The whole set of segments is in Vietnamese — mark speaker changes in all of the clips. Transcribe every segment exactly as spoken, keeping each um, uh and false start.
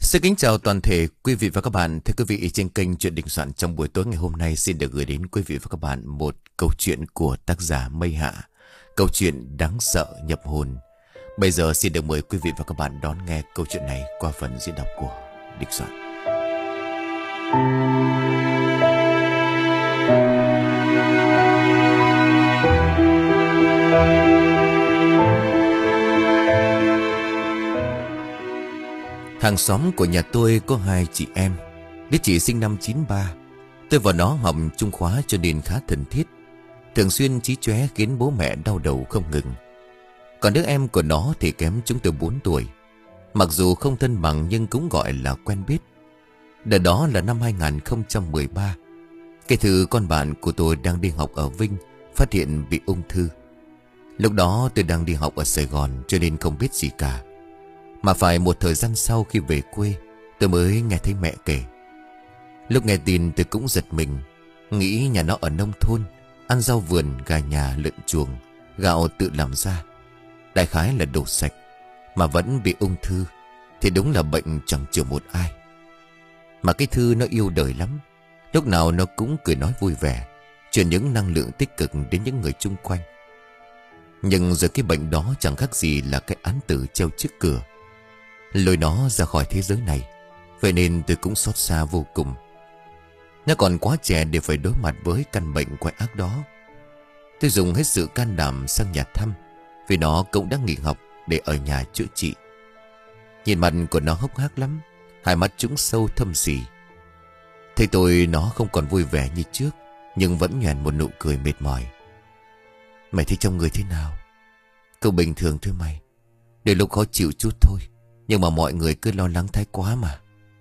Speaker 1: Xin kính chào toàn thể quý vị và các bạn. Thưa quý vị, trên kênh Chuyện Đình Soạn trong buổi tối ngày hôm nay xin được gửi đến quý vị và các bạn một câu chuyện của tác giả Mây Hạ. Câu chuyện đáng sợ nhập hồn. Bây giờ xin được mời quý vị và các bạn đón nghe câu chuyện này qua phần diễn đọc của Đình Soạn. Hàng xóm của nhà tôi có hai chị em. Đứa chị sinh năm chín ba. Tôi và nó học chung khóa cho nên khá thân thiết. Thường xuyên chí chóe khiến bố mẹ đau đầu không ngừng. Còn đứa em của nó thì kém chúng tôi bốn tuổi. Mặc dù không thân bằng nhưng cũng gọi là quen biết. Đợt đó là năm hai không một ba. Cái thứ con bạn của tôi đang đi học ở Vinh phát hiện bị ung thư. Lúc đó tôi đang đi học ở Sài Gòn cho nên không biết gì cả. Mà phải một thời gian sau khi về quê tôi mới nghe thấy mẹ kể. Lúc nghe tin tôi cũng giật mình. Nghĩ nhà nó ở nông thôn, ăn rau vườn, gà nhà, lợn chuồng, gạo tự làm ra, đại khái là đồ sạch. Mà vẫn bị ung thư thì đúng là bệnh chẳng chữa một ai. Mà cái Thư nó yêu đời lắm. Lúc nào nó cũng cười nói vui vẻ, truyền những năng lượng tích cực đến những người chung quanh. Nhưng rồi cái bệnh đó chẳng khác gì là cái án tử treo trước cửa, lôi nó ra khỏi thế giới này. Vậy nên tôi cũng xót xa vô cùng. Nó còn quá trẻ để phải đối mặt với căn bệnh quái ác đó. Tôi dùng hết sự can đảm sang nhà thăm, vì nó cũng đã nghỉ học để ở nhà chữa trị. Nhìn mặt của nó hốc hác lắm, hai mắt trũng sâu thâm sì. Thấy tôi nó không còn vui vẻ như trước, nhưng vẫn nhoẻn một nụ cười mệt mỏi. Mày thấy trong người thế nào? Cậu bình thường thôi mày. Đôi lúc khó chịu chút thôi, nhưng mà mọi người cứ lo lắng thái quá mà.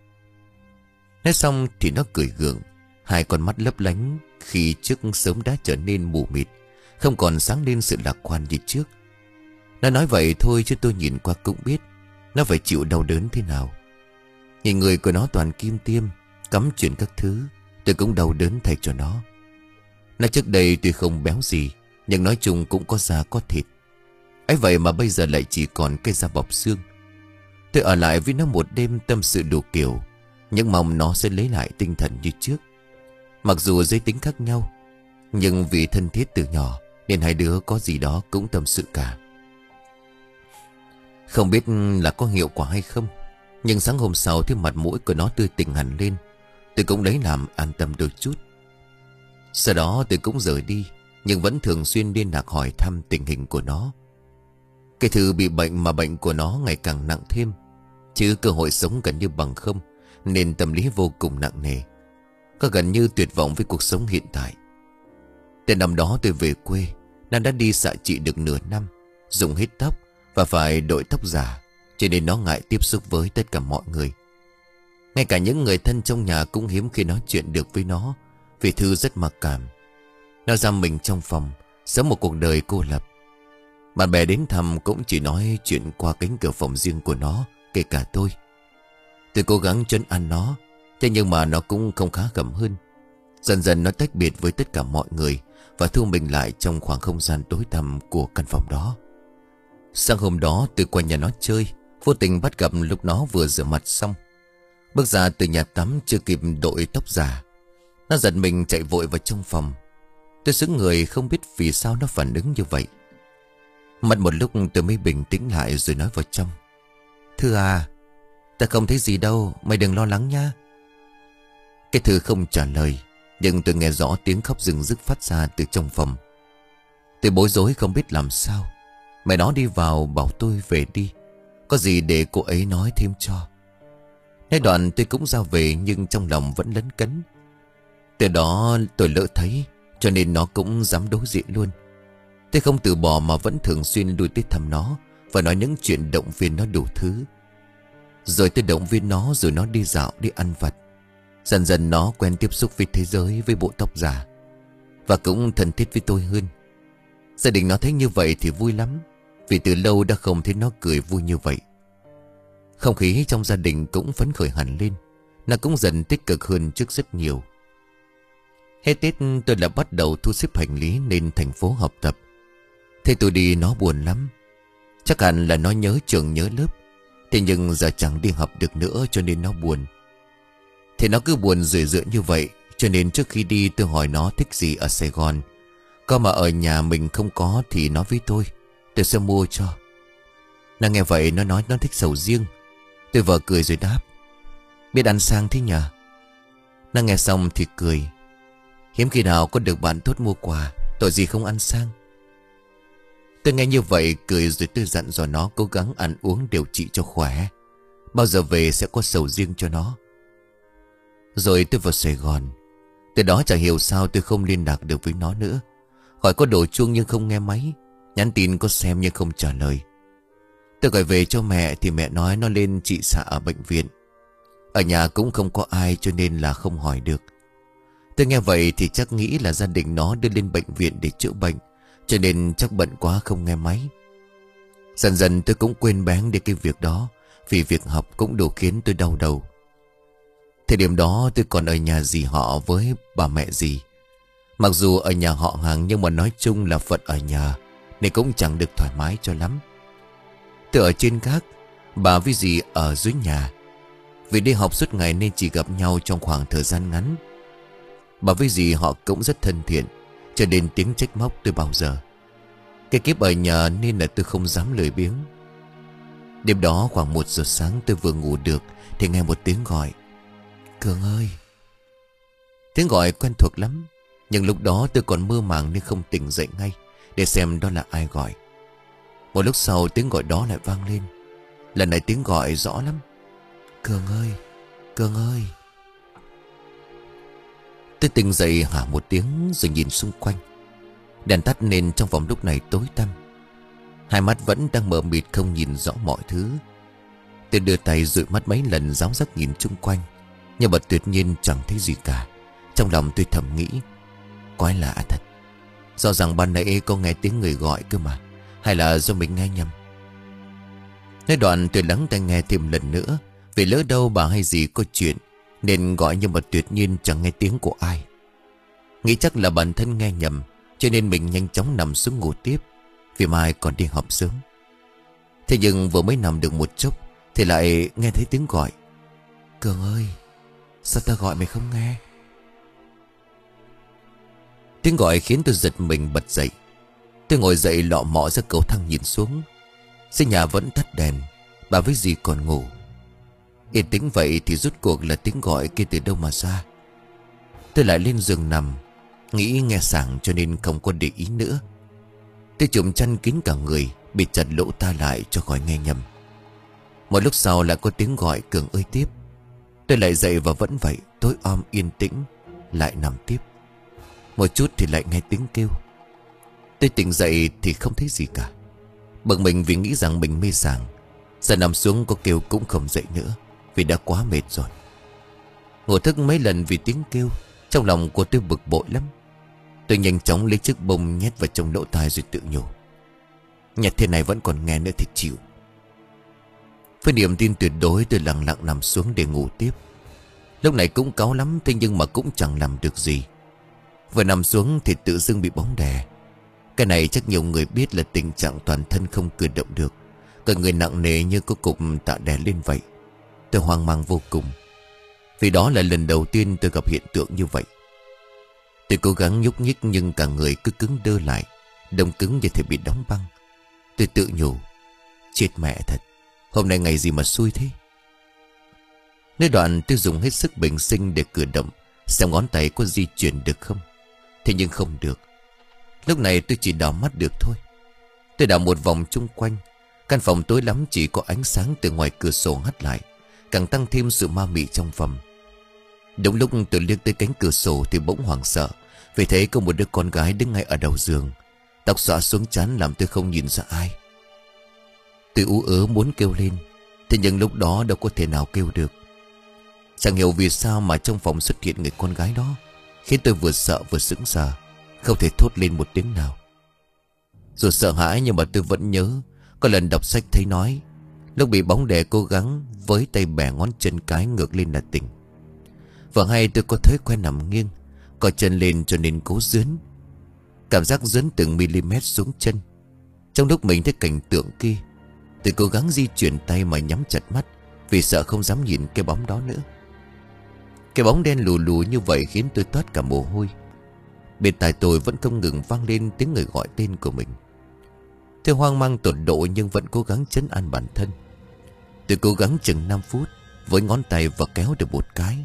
Speaker 1: Nói xong thì nó cười gượng, hai con mắt lấp lánh khi trước sớm đã trở nên mù mịt, không còn sáng lên sự lạc quan như trước. Nó nói vậy thôi chứ tôi nhìn qua cũng biết nó phải chịu đau đớn thế nào. Nhìn người của nó toàn kim tiêm, cắm chuyển các thứ, tôi cũng đau đớn thay cho nó. Nó trước đây tuy không béo gì, nhưng nói chung cũng có da có thịt. Ấy vậy mà bây giờ lại chỉ còn cái da bọc xương. Tôi ở lại với nó một đêm tâm sự đủ kiểu, nhưng mong nó sẽ lấy lại tinh thần như trước. Mặc dù giới tính khác nhau, nhưng vì thân thiết từ nhỏ nên hai đứa có gì đó cũng tâm sự cả. Không biết là có hiệu quả hay không, nhưng sáng hôm sau thấy mặt mũi của nó tươi tỉnh hẳn lên. Tôi cũng lấy làm an tâm đôi chút. Sau đó tôi cũng rời đi, nhưng vẫn thường xuyên liên lạc hỏi thăm tình hình của nó. Cái Thư bị bệnh mà bệnh của nó ngày càng nặng thêm, chứ cơ hội sống gần như bằng không, nên tâm lý vô cùng nặng nề. Có gần như tuyệt vọng với cuộc sống hiện tại. Từ năm đó tôi về quê, nó đã đi xạ trị được nửa năm, dùng hết tóc và phải đội tóc giả, cho nên nó ngại tiếp xúc với tất cả mọi người. Ngay cả những người thân trong nhà cũng hiếm khi nói chuyện được với nó, vì Thư rất mặc cảm. Nó giam mình trong phòng, sống một cuộc đời cô lập. Bạn bè đến thăm cũng chỉ nói chuyện qua cánh cửa phòng riêng của nó, kể cả tôi. Tôi cố gắng trấn an nó, thế nhưng mà nó cũng không khá khẩm hơn. Dần dần nó tách biệt với tất cả mọi người và thu mình lại trong khoảng không gian tối tăm của căn phòng đó. Sáng hôm đó tôi qua nhà nó chơi, vô tình bắt gặp lúc nó vừa rửa mặt xong. Bước ra từ nhà tắm chưa kịp đội tóc giả, nó giật mình chạy vội vào trong phòng. Tôi sững người không biết vì sao nó phản ứng như vậy. Mất một lúc tôi mới bình tĩnh lại rồi nói vào trong: Thư à, ta không thấy gì đâu, mày đừng lo lắng nha. Cái Thư không trả lời, nhưng tôi nghe rõ tiếng khóc rừng rức phát ra từ trong phòng. Tôi bối rối không biết làm sao. Mẹ nó đi vào bảo tôi về đi, có gì để cô ấy nói thêm cho. Nói đoạn tôi cũng ra về, nhưng trong lòng vẫn lấn cấn. Từ đó tôi lỡ thấy, cho nên nó cũng dám đối diện luôn. Tôi không từ bỏ mà vẫn thường xuyên lui tới thăm nó và nói những chuyện động viên nó đủ thứ. Rồi tôi động viên nó, rồi nó đi dạo, đi ăn vặt. Dần dần nó quen tiếp xúc với thế giới, với bộ tóc giả, và cũng thân thiết với tôi hơn. Gia đình nó thấy như vậy thì vui lắm, vì từ lâu đã không thấy nó cười vui như vậy. Không khí trong gia đình cũng phấn khởi hẳn lên. Nó cũng dần tích cực hơn trước rất nhiều. Hết Tết tôi đã bắt đầu thu xếp hành lý lên thành phố học tập. Thế tôi đi nó buồn lắm. Chắc hẳn là nó nhớ trường nhớ lớp. Thế nhưng giờ chẳng đi học được nữa cho nên nó buồn. Thì nó cứ buồn rười rượi như vậy. Cho nên trước khi đi tôi hỏi nó thích gì ở Sài Gòn. Có mà ở nhà mình không có thì nói với tôi, tôi sẽ mua cho. Nó nghe vậy nó nói nó thích sầu riêng. Tôi vờ cười rồi đáp, biết ăn sang thế nhờ. Nó nghe xong thì cười, hiếm khi nào có được bạn tốt mua quà, tội gì không ăn sang. Tôi nghe như vậy cười rồi tôi dặn dò nó cố gắng ăn uống điều trị cho khỏe. Bao giờ về sẽ có sầu riêng cho nó. Rồi tôi vào Sài Gòn. Từ đó chẳng hiểu sao tôi không liên lạc được với nó nữa. Gọi có đổ chuông nhưng không nghe máy, nhắn tin có xem nhưng không trả lời. Tôi gọi về cho mẹ thì mẹ nói nó lên trị xạ ở bệnh viện. Ở nhà cũng không có ai cho nên là không hỏi được. Tôi nghe vậy thì chắc nghĩ là gia đình nó đưa lên bệnh viện để chữa bệnh, cho nên chắc bận quá không nghe máy. Dần dần tôi cũng quên bén đi cái việc đó, vì việc học cũng đủ khiến tôi đau đầu. Thời điểm đó tôi còn ở nhà dì họ với bà mẹ dì. Mặc dù ở nhà họ hàng nhưng mà nói chung là phận ở nhà, nên cũng chẳng được thoải mái cho lắm. Tôi ở trên gác, bà với dì ở dưới nhà. Vì đi học suốt ngày nên chỉ gặp nhau trong khoảng thời gian ngắn. Bà với dì họ cũng rất thân thiện, cho nên tiếng trách móc tôi bao giờ. Cái kiếp ở nhà nên là tôi không dám lười biếng. Đêm đó khoảng một giờ sáng tôi vừa ngủ được thì nghe một tiếng gọi, Cường ơi. Tiếng gọi quen thuộc lắm, nhưng lúc đó tôi còn mơ màng nên không tỉnh dậy ngay để xem đó là ai gọi. Một lúc sau tiếng gọi đó lại vang lên. Lần này tiếng gọi rõ lắm, Cường ơi, Cường ơi. Tôi tỉnh dậy hả một tiếng rồi nhìn xung quanh. Đèn tắt nên trong phòng lúc này tối tăm. Hai mắt vẫn đang mờ mịt không nhìn rõ mọi thứ. Tôi đưa tay dụi mắt mấy lần giáo giác nhìn chung quanh, nhưng mà tuyệt nhiên chẳng thấy gì cả. Trong lòng tôi thầm nghĩ, quái lạ thật. Rõ ràng ban nãy có nghe tiếng người gọi cơ mà. Hay là do mình nghe nhầm? Nói đoạn tôi lắng tai nghe thêm lần nữa, vì lỡ đâu bà hay gì có chuyện nên gọi, nhưng mà tuyệt nhiên chẳng nghe tiếng của ai. Nghĩ chắc là bản thân nghe nhầm, cho nên mình nhanh chóng nằm xuống ngủ tiếp, vì mai còn đi học sớm. Thế nhưng vừa mới nằm được một chốc thì lại nghe thấy tiếng gọi, Cường ơi, sao ta gọi mày không nghe? Tiếng gọi khiến tôi giật mình bật dậy. Tôi ngồi dậy lọ mọ ra cầu thang nhìn xuống. Dưới nhà vẫn tắt đèn, bà với dì còn ngủ. Yên tĩnh vậy thì rốt cuộc là tiếng gọi kia từ đâu mà ra. Tôi lại lên giường nằm, nghĩ nghe sảng cho nên không có để ý nữa. Tôi trùm chăn kín cả người, bịt chặt lỗ tai lại cho khỏi nghe nhầm. Một lúc sau lại có tiếng gọi Cường ơi tiếp. Tôi lại dậy và vẫn vậy, tối om yên tĩnh, lại nằm tiếp. Một chút thì lại nghe tiếng kêu. Tôi tỉnh dậy thì không thấy gì cả. Bực mình vì nghĩ rằng mình mê sảng. Giờ nằm xuống có kêu cũng không dậy nữa, vì đã quá mệt rồi. Ngủ thức mấy lần vì tiếng kêu. Trong lòng của tôi bực bội lắm. Tôi nhanh chóng lấy chiếc bông nhét vào trong lỗ tai rồi tự nhủ, nhặt thế này vẫn còn nghe nữa thì chịu. Với niềm tin tuyệt đối tôi lặng lặng nằm xuống để ngủ tiếp. Lúc này cũng cáu lắm, thế nhưng mà cũng chẳng làm được gì. Vừa nằm xuống thì tự dưng bị bóng đè. Cái này chắc nhiều người biết là tình trạng toàn thân không cử động được, cả người nặng nề như có cục tạ đè lên vậy. Tôi hoang mang vô cùng, vì đó là lần đầu tiên tôi gặp hiện tượng như vậy. Tôi cố gắng nhúc nhích nhưng cả người cứ cứng đơ lại, đông cứng như thể bị đóng băng. Tôi tự nhủ, chết mẹ thật, hôm nay ngày gì mà xui thế. Nơi đoạn tôi dùng hết sức bình sinh để cử động, xem ngón tay có di chuyển được không. Thế nhưng không được. Lúc này tôi chỉ đảo mắt được thôi. Tôi đảo một vòng chung quanh. Căn phòng tối lắm, chỉ có ánh sáng từ ngoài cửa sổ hắt lại, càng tăng thêm sự ma mị trong phòng. Đúng lúc tôi liếc tới cánh cửa sổ thì bỗng hoảng sợ, vì thấy có một đứa con gái đứng ngay ở đầu giường. Tóc xõa xuống trán làm tôi không nhìn ra ai. Tôi ú ớ muốn kêu lên, thế nhưng lúc đó đâu có thể nào kêu được. Chẳng hiểu vì sao mà trong phòng xuất hiện người con gái đó, khiến tôi vừa sợ vừa sững sờ, không thể thốt lên một tiếng nào. Dù sợ hãi nhưng mà tôi vẫn nhớ có lần đọc sách thấy nói, lúc bị bóng đè cố gắng với tay bẻ ngón chân cái ngược lên là tỉnh. Và hay tôi có thói quen nằm nghiêng, co chân lên cho nên cố dướn. Cảm giác dướn từng mm xuống chân. Trong lúc mình thấy cảnh tượng kia, Tôi cố gắng di chuyển tay mà nhắm chặt mắt, vì sợ không dám nhìn cái bóng đó nữa. Cái bóng đen lù lù như vậy khiến tôi toát cả mồ hôi. Bên tai tôi vẫn không ngừng vang lên tiếng người gọi tên của mình. Tôi hoang mang tột độ nhưng vẫn cố gắng trấn an bản thân. Tôi cố gắng chừng năm phút, với ngón tay và kéo được một cái.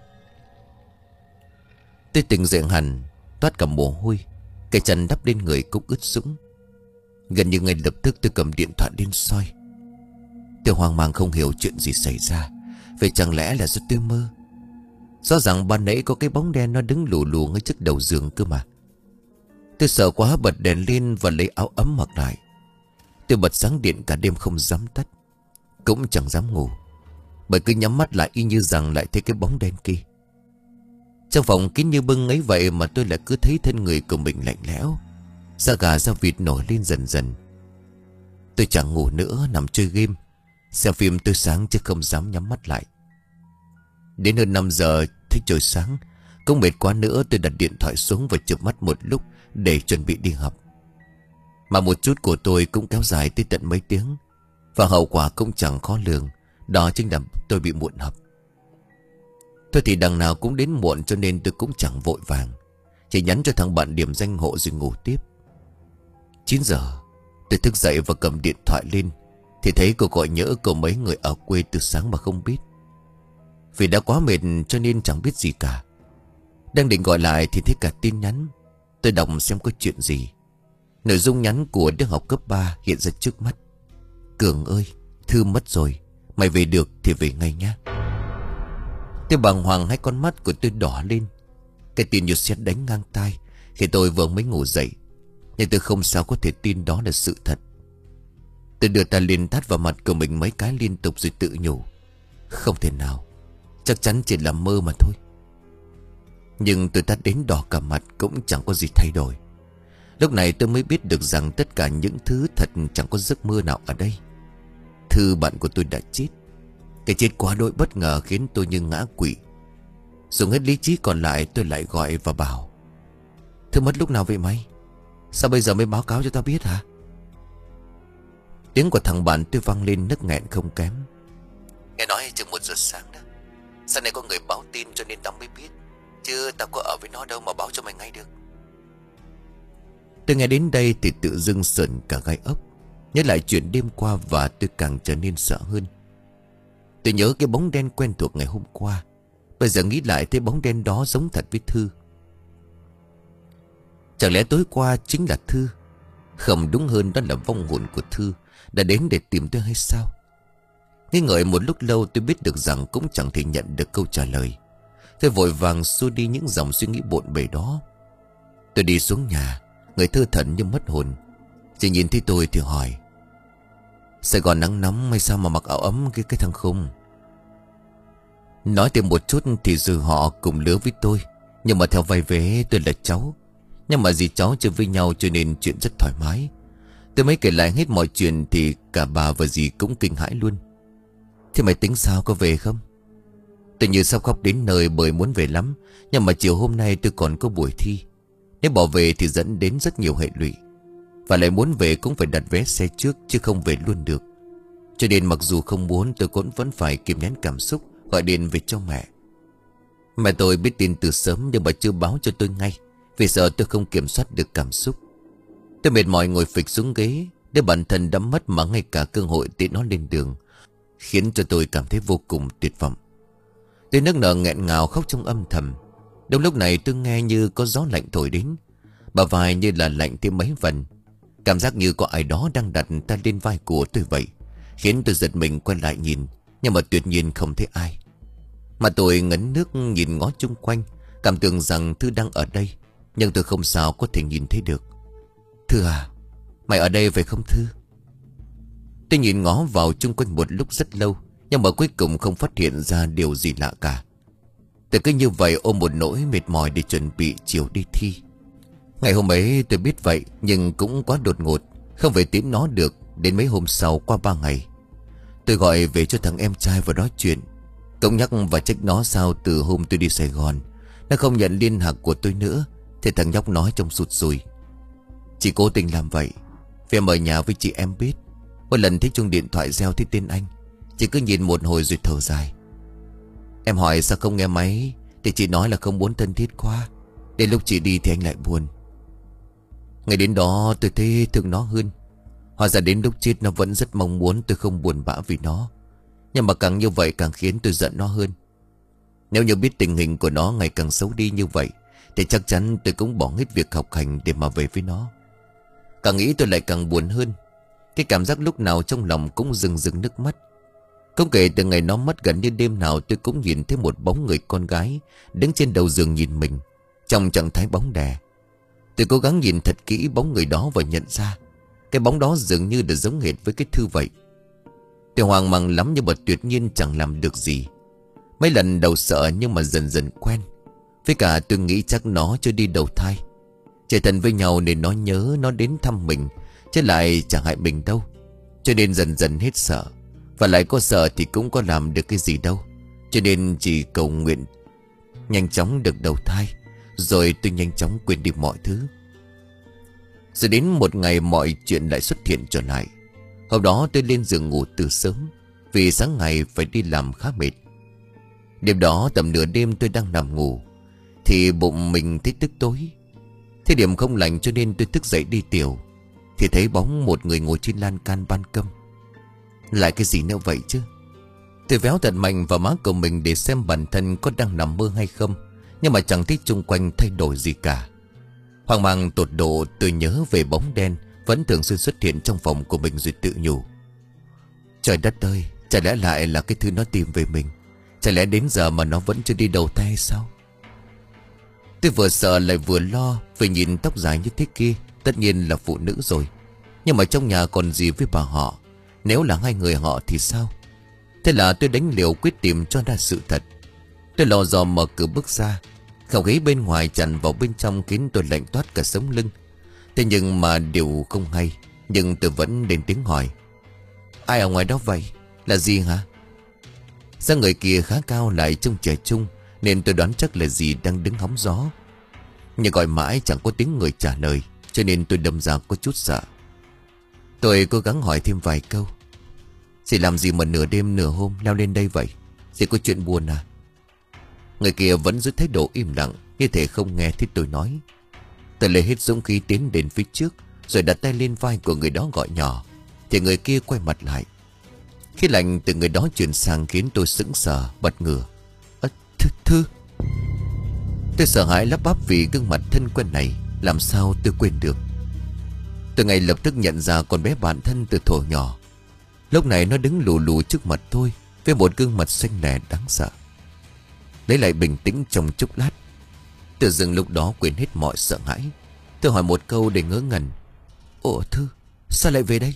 Speaker 1: Tôi tỉnh dậy hẳn, toát cả mồ hôi, cái chân đắp lên người cũng ướt sũng. Gần như ngay lập tức tôi cầm điện thoại lên soi. Tôi hoang mang không hiểu chuyện gì xảy ra. Vậy chẳng lẽ là do tôi mơ? Rõ ràng ban nãy có cái bóng đen nó đứng lù lù ngay trước đầu giường cơ mà. Tôi sợ quá bật đèn lên và lấy áo ấm mặc lại. Tôi bật sáng điện cả đêm không dám tắt, cũng chẳng dám ngủ, bởi cứ nhắm mắt lại y như rằng lại thấy cái bóng đen kia. Trong phòng kín như bưng ấy vậy mà tôi lại cứ thấy thân người của mình lạnh lẽo, da gà da vịt nổi lên dần dần. Tôi chẳng ngủ nữa, nằm chơi game, xem phim tới sáng chứ không dám nhắm mắt lại. Đến hơn năm giờ thấy trời sáng, không mệt quá nữa tôi đặt điện thoại xuống và chợp mắt một lúc để chuẩn bị đi học. Mà một chút của tôi cũng kéo dài tới tận mấy tiếng, và hậu quả cũng chẳng khó lường, đó chính là tôi bị muộn học. Thôi thì đằng nào cũng đến muộn cho nên tôi cũng chẳng vội vàng, chỉ nhắn cho thằng bạn điểm danh hộ rồi ngủ tiếp. Chín giờ tôi thức dậy và cầm điện thoại lên thì thấy cuộc gọi nhỡ của mấy người ở quê từ sáng mà không biết. Vì đã quá mệt cho nên chẳng biết gì cả. Đang định gọi lại thì thấy cả tin nhắn. Tôi đọc xem có chuyện gì. Nội dung nhắn của đứa học cấp ba hiện ra trước mắt. Cường ơi, Thư mất rồi, mày về được thì về ngay nhé. Tôi bàng hoàng, hai con mắt của tôi đỏ lên. Cái tin như sét đánh ngang tai khi tôi vừa mới ngủ dậy. Nhưng tôi không sao có thể tin đó là sự thật. Tôi đưa tay lên tát vào mặt của mình mấy cái liên tục rồi tự nhủ, không thể nào, chắc chắn chỉ là mơ mà thôi. Nhưng tôi tát đến đỏ cả mặt cũng chẳng có gì thay đổi. Lúc này tôi mới biết được rằng tất cả những thứ thật chẳng có giấc mơ nào ở đây. Thư bạn của tôi đã chết. Cái chết quá đỗi bất ngờ khiến tôi như ngã quỵ. Dùng hết lý trí còn lại tôi lại gọi và bảo, Thư mất lúc nào vậy mày? Sao bây giờ mới báo cáo cho tao biết hả? Tiếng của thằng bạn tôi vang lên nấc nghẹn không kém. Nghe nói chừng một giờ sáng đó. Sáng nay có người báo tin cho nên tao mới biết, chứ tao có ở với nó đâu mà báo cho mày ngay được. Tôi nghe đến đây thì tự dưng sởn cả gai ốc. Nhớ lại chuyện đêm qua và tôi càng trở nên sợ hơn. Tôi nhớ cái bóng đen quen thuộc ngày hôm qua. Bây giờ nghĩ lại thấy bóng đen đó giống thật với Thư. Chẳng lẽ tối qua chính là Thư? Không, đúng hơn đó là vong hồn của Thư đã đến để tìm tôi hay sao? Nghi ngợi một lúc lâu tôi biết được rằng cũng chẳng thể nhận được câu trả lời. Tôi vội vàng xua đi những dòng suy nghĩ bộn bề đó. Tôi đi xuống nhà, người thơ thẩn như mất hồn. Chị nhìn thấy tôi thì hỏi, Sài Gòn nắng nóng hay sao mà mặc áo ấm cái cái thằng khùng? Nói thêm một chút thì dù họ cùng lứa với tôi, nhưng mà theo vai vế tôi là cháu. Nhưng mà dì cháu chơi với nhau cho nên chuyện rất thoải mái. Tôi mới kể lại hết mọi chuyện thì cả bà và dì cũng kinh hãi luôn. Thế mày tính sao, có về không? Tôi như sắp khóc đến nơi bởi muốn về lắm. Nhưng mà chiều hôm nay tôi còn có buổi thi. Nếu bỏ về thì dẫn đến rất nhiều hệ lụy. Và lại muốn về cũng phải đặt vé xe trước, chứ không về luôn được. Cho nên mặc dù không muốn, tôi cũng vẫn phải kìm nén cảm xúc gọi điện về cho mẹ. Mẹ tôi biết tin từ sớm nhưng mà chưa báo cho tôi ngay, vì sợ tôi không kiểm soát được cảm xúc. Tôi mệt mỏi ngồi phịch xuống ghế, để bản thân đã mất mà ngay cả cơ hội tiễn nó lên đường, khiến cho tôi cảm thấy vô cùng tuyệt vọng. Tôi nức nở nghẹn ngào khóc trong âm thầm. Đúng lúc này tôi nghe như có gió lạnh thổi đến, bả vai như là lạnh thêm mấy phần. Cảm giác như có ai đó đang đặt tay lên vai của tôi vậy, khiến tôi giật mình quay lại nhìn, nhưng mà tuyệt nhiên không thấy ai. Mà tôi ngấn nước nhìn ngó chung quanh, cảm tưởng rằng Thư đang ở đây, nhưng tôi không sao có thể nhìn thấy được. Thư à, mày ở đây phải không Thư? Tôi nhìn ngó vào chung quanh một lúc rất lâu, nhưng mà cuối cùng không phát hiện ra điều gì lạ cả. Tôi cứ như vậy ôm một nỗi mệt mỏi để chuẩn bị chiều đi thi. Ngày hôm ấy tôi biết vậy, nhưng cũng quá đột ngột, không về tiễn nó được. Đến mấy hôm sau, qua ba ngày, tôi gọi về cho thằng em trai và nói chuyện. Công nhắc và trách nó sao từ hôm tôi đi Sài Gòn nó không nhận liên lạc của tôi nữa. Thì thằng nhóc nói trong sụt sùi, Chị cố tình làm vậy vì em ở nhà với chị em biết, Mỗi lần thấy chuông điện thoại reo thấy tên anh, chị cứ nhìn một hồi rồi thở dài. Em hỏi sao không nghe máy, thì chị nói là không muốn thân thiết quá. Đến lúc chị đi thì anh lại buồn. Ngày đến đó tôi thấy thương nó hơn. Hóa ra đến lúc chết nó vẫn rất mong muốn tôi không buồn bã vì nó. Nhưng mà càng như vậy càng khiến tôi giận nó hơn. Nếu như biết tình hình của nó ngày càng xấu đi như vậy, thì chắc chắn tôi cũng bỏ hết việc học hành để mà về với nó. Càng nghĩ tôi lại càng buồn hơn. Cái cảm giác lúc nào trong lòng cũng rưng rưng nước mắt. Không kể từ ngày nó mất, gần như đêm nào tôi cũng nhìn thấy một bóng người con gái đứng trên đầu giường nhìn mình, trong trạng thái bóng đè. Tôi cố gắng nhìn thật kỹ bóng người đó và nhận ra cái bóng đó dường như được giống hệt với cái Thư vậy. Tôi hoang mang lắm nhưng mà tuyệt nhiên chẳng làm được gì. Mấy lần đầu sợ nhưng mà dần dần quen. Với cả tôi nghĩ chắc nó chưa đi đầu thai, chơi thân với nhau nên nó nhớ nó đến thăm mình, chứ lại chẳng hại mình đâu. Cho nên dần dần hết sợ. Và lại có sợ thì cũng có làm được cái gì đâu. Cho nên chỉ cầu nguyện nhanh chóng được đầu thai, rồi tôi nhanh chóng quên đi mọi thứ. Rồi đến một ngày mọi chuyện lại xuất hiện trở lại. Hôm đó tôi lên giường ngủ từ sớm, vì sáng ngày phải đi làm khá mệt. Đêm đó tầm nửa đêm tôi đang nằm ngủ, thì bụng mình thấy tức tối. Thế điểm không lành cho nên tôi thức dậy đi tiểu, thì thấy bóng một người ngồi trên lan can ban công. Lại cái gì nữa vậy chứ? Tôi véo thật mạnh vào má của mình để xem bản thân có đang nằm mơ hay không, nhưng mà chẳng thấy chung quanh thay đổi gì cả. Hoang mang tột độ, tôi nhớ về bóng đen vẫn thường xuyên xuất hiện trong phòng của mình rồi tự nhủ. Trời đất ơi, chả lẽ lại là cái Thứ nó tìm về mình? Chả lẽ đến giờ mà nó vẫn chưa đi đầu thai hay sao? Tôi vừa sợ lại vừa lo, vì nhìn tóc dài như thế kia tất nhiên là phụ nữ rồi. Nhưng mà trong nhà còn gì với bà họ? Nếu là hai người họ thì sao? Thế là tôi đánh liều quyết tìm cho ra sự thật. Tôi lò dò mở cửa bước ra. Không khí bên ngoài tràn vào bên trong khiến tôi lạnh toát cả sống lưng. Thế nhưng mà điều không hay, nhưng tôi vẫn lên tiếng hỏi. Ai ở ngoài đó vậy? Là gì hả? Sao người kia khá cao lại trông trẻ trung, nên tôi đoán chắc là gì đang đứng hóng gió. Nhưng gọi mãi chẳng có tiếng người trả lời, cho nên tôi đâm ra có chút sợ. Tôi cố gắng hỏi thêm vài câu. Chị làm gì mà nửa đêm nửa hôm leo lên đây vậy? Chị có chuyện buồn à? Người kia vẫn giữ thái độ im lặng, như thể không nghe thấy tôi nói. Tôi lấy hết dũng khí tiến đến phía trước, rồi đặt tay lên vai của người đó gọi nhỏ. Thì người kia quay mặt lại. Khí lạnh từ người đó chuyển sang khiến tôi sững sờ, bật ngửa. À, Thư, Thư. Tôi sợ hãi lắp bắp vì gương mặt thân quen này, làm sao tôi quên được. Tôi ngay lập tức nhận ra con bé bạn thân từ thuở nhỏ. Lúc này nó đứng lù lù trước mặt tôi, với một gương mặt xanh lè đáng sợ. Lấy lại bình tĩnh trong chốc lát, tự dưng lúc đó quên hết mọi sợ hãi. Tôi hỏi một câu để ngớ ngẩn. Ồ Thư, sao lại về đây?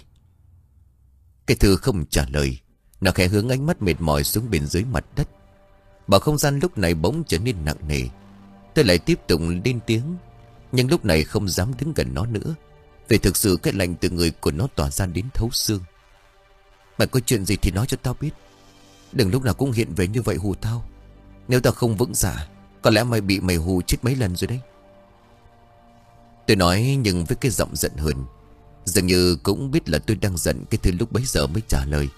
Speaker 1: Cái Thư không trả lời. Nó khẽ hướng ánh mắt mệt mỏi xuống bên dưới mặt đất. Bảo không gian lúc này bỗng trở nên nặng nề. Tôi lại tiếp tục lên tiếng, nhưng lúc này không dám đứng gần nó nữa, vì thực sự cái lạnh từ người của nó tỏa ra đến thấu xương. Mày có chuyện gì thì nói cho tao biết, đừng lúc nào cũng hiện về như vậy hù tao. Nếu tao không vững dạ, có lẽ mày bị mày hù chết mấy lần rồi đấy. Tôi nói nhưng với cái giọng giận hờn, dường như cũng biết là tôi đang giận. Cái Thư lúc bấy giờ mới trả lời.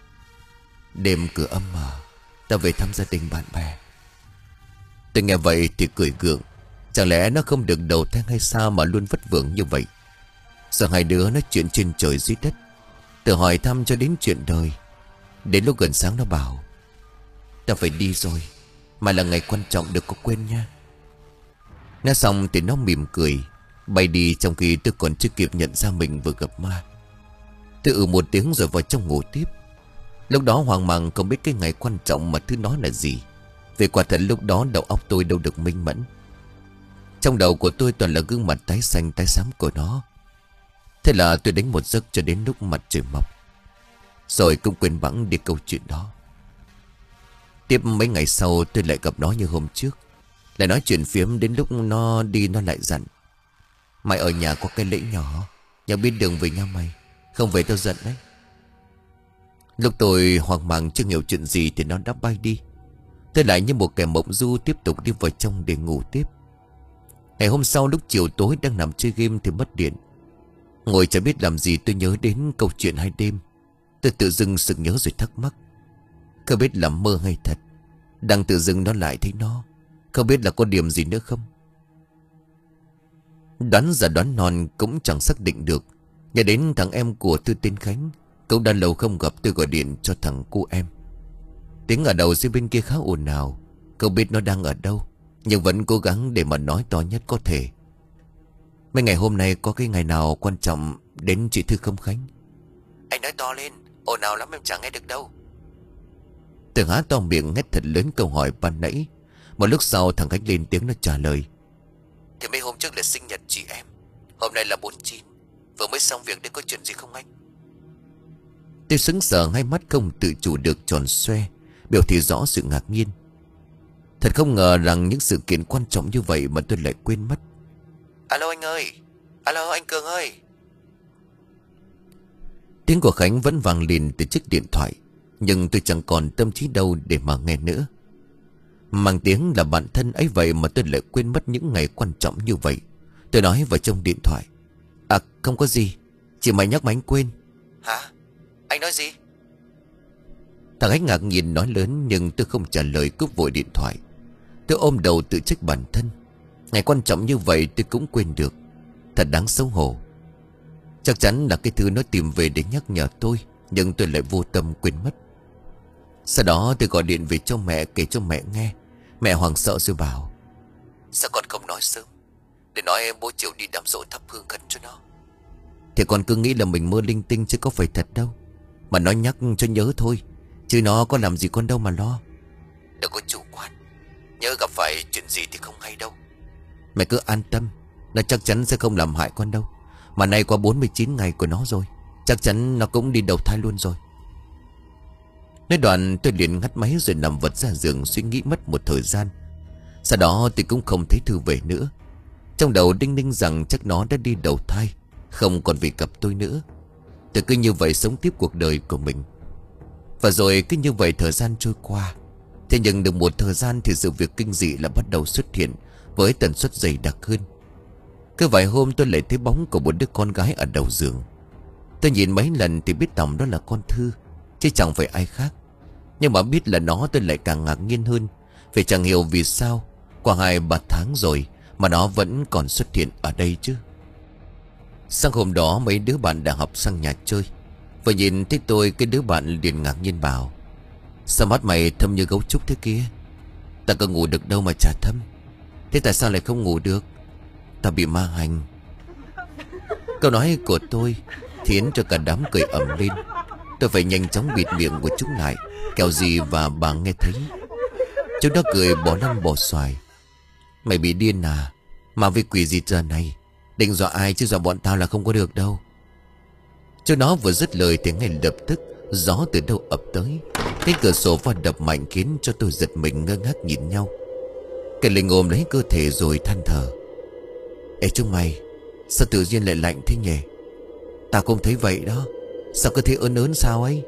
Speaker 1: Đêm cửa âm mở, tao về thăm gia đình bạn bè. Tôi nghe vậy thì cười gượng. Chẳng lẽ nó không được đầu thai hay sao mà luôn vất vưởng như vậy? Giờ hai đứa nói chuyện trên trời dưới đất, từ hỏi thăm cho đến chuyện đời. Đến lúc gần sáng nó bảo tao phải đi rồi, mà là ngày quan trọng, đừng có quên nha. Nói xong thì nó mỉm cười bay đi, trong khi tôi còn chưa kịp nhận ra mình vừa gặp ma. Tôi ừ một tiếng rồi vào trong ngủ tiếp. Lúc đó hoang mang không biết cái ngày quan trọng mà Thứ nói là gì, vì quả thật lúc đó đầu óc tôi đâu được minh mẫn. Trong đầu của tôi toàn là gương mặt tái xanh tái xám của nó. Thế là tôi đánh một giấc cho đến lúc mặt trời mọc, rồi cũng quên bẵng đi câu chuyện đó. Tiếp mấy ngày sau tôi lại gặp nó như hôm trước, lại nói chuyện phiếm. Đến lúc nó đi nó lại dặn. Mày ở nhà có cái lễ nhỏ, nhớ biết đường về nha mày, không về tao giận đấy. Lúc tôi hoang mang chưa hiểu chuyện gì thì nó đã bay đi. Tôi lại như một kẻ mộng du tiếp tục đi vào trong để ngủ tiếp. Ngày hôm sau lúc chiều tối đang nằm chơi game thì mất điện. Ngồi chả biết làm gì tôi nhớ đến câu chuyện hai đêm. Tôi tự dưng sực nhớ rồi thắc mắc. Không biết là mơ hay thật. Đang tự dưng nó lại thấy nó. Không biết là có điểm gì nữa không. Đoán giả đoán non cũng chẳng xác định được. Nhớ đến thằng em của tôi tên Khánh. Cậu đã lâu không gặp, tôi gọi điện cho thằng cu em. Tiếng ở đầu dưới bên kia khá ồn ào. Cậu biết nó đang ở đâu, nhưng vẫn cố gắng để mà nói to nhất có thể. Mấy ngày hôm nay có cái ngày nào quan trọng đến chị Thư không Khánh? Anh nói to lên, ồn ào lắm em chẳng nghe được đâu. Tôi há to miệng hét thật lớn câu hỏi ban nãy. Một lúc sau thằng Khánh lên tiếng nó trả lời. Thì mấy hôm trước là sinh nhật chị em. Hôm nay là bốn chín. Vừa mới xong việc, đấy có chuyện gì không anh? Tôi sững sờ, hai mắt không tự chủ được tròn xoe, biểu thị rõ sự ngạc nhiên. Thật không ngờ rằng những sự kiện quan trọng như vậy mà tôi lại quên mất. Alo anh ơi, alo anh Cường ơi. Tiếng của Khánh vẫn vang lên từ chiếc điện thoại, nhưng tôi chẳng còn tâm trí đâu để mà nghe nữa. Mang tiếng là bạn thân ấy vậy mà tôi lại quên mất những ngày quan trọng như vậy. Tôi nói vào trong điện thoại. À không có gì, chỉ mày nhắc mà anh quên. Hả? Anh nói gì? Thằng ấy ngạc nhiên nói lớn, nhưng tôi không trả lời, cúp vội điện thoại. Tôi ôm đầu tự trách bản thân. Ngày quan trọng như vậy tôi cũng quên được. Thật đáng xấu hổ. Chắc chắn là cái thứ nó tìm về để nhắc nhở tôi, nhưng tôi lại vô tâm quên mất. Sau đó tôi gọi điện về cho mẹ, kể cho mẹ nghe. Mẹ hoảng sợ rồi bảo: sao con không nói sớm, để nói em bố chiều đi đám giỗ thắp hương khấn cho nó. Thì con cứ nghĩ là mình mơ linh tinh chứ có phải thật đâu. Mà nó nhắc cho nhớ thôi, chứ nó có làm gì con đâu mà lo. Đừng có chủ quan, nhớ gặp phải chuyện gì thì không hay đâu. Mẹ cứ an tâm, nó chắc chắn sẽ không làm hại con đâu. Mà nay qua bốn mươi chín ngày của nó rồi, chắc chắn nó cũng đi đầu thai luôn rồi. Nói đoạn tôi liền ngắt máy rồi nằm vật ra giường suy nghĩ mất một thời gian. Sau đó tôi cũng không thấy Thư về nữa. Trong đầu đinh ninh rằng chắc nó đã đi đầu thai, không còn vì gặp tôi nữa. Tôi cứ như vậy sống tiếp cuộc đời của mình. Và rồi cứ như vậy thời gian trôi qua. Thế nhưng được một thời gian thì sự việc kinh dị lại bắt đầu xuất hiện với tần suất dày đặc hơn. Cứ vài hôm tôi lại thấy bóng của một đứa con gái ở đầu giường. Tôi nhìn mấy lần thì biết tầm đó là con Thư, chứ chẳng phải ai khác. Nhưng mà biết là nó tôi lại càng ngạc nhiên hơn, vì chẳng hiểu vì sao qua hai ba tháng rồi mà nó vẫn còn xuất hiện ở đây chứ. Sáng hôm đó mấy đứa bạn đã học sang nhà chơi. Vừa nhìn thấy tôi, cái đứa bạn liền ngạc nhiên bảo: sao mắt mày thâm như gấu trúc thế kia? Ta có ngủ được đâu mà chả thâm. Thế tại sao lại không ngủ được? Ta bị ma hành. Câu nói của tôi khiến cho cả đám cười ầm lên. Tôi phải nhanh chóng bịt miệng của chúng lại, kẻo gì và bà nghe thấy. Chúng nó cười bỏ lăn bỏ xoài. Mày bị điên à? Mà với quỷ gì giờ này? Định dọa ai chứ dọa bọn tao là không có được đâu. Chúng nó vừa dứt lời thì ngay lập tức gió từ đâu ập tới. Cái cửa sổ va đập mạnh khiến cho tôi giật mình ngơ ngác nhìn nhau. Cái Linh ôm lấy cơ thể rồi than thở: ê chúng mày, sao tự nhiên lại lạnh thế nhỉ? Tao cũng thấy vậy đó. Sao cứ thấy ớn ớn sao ấy?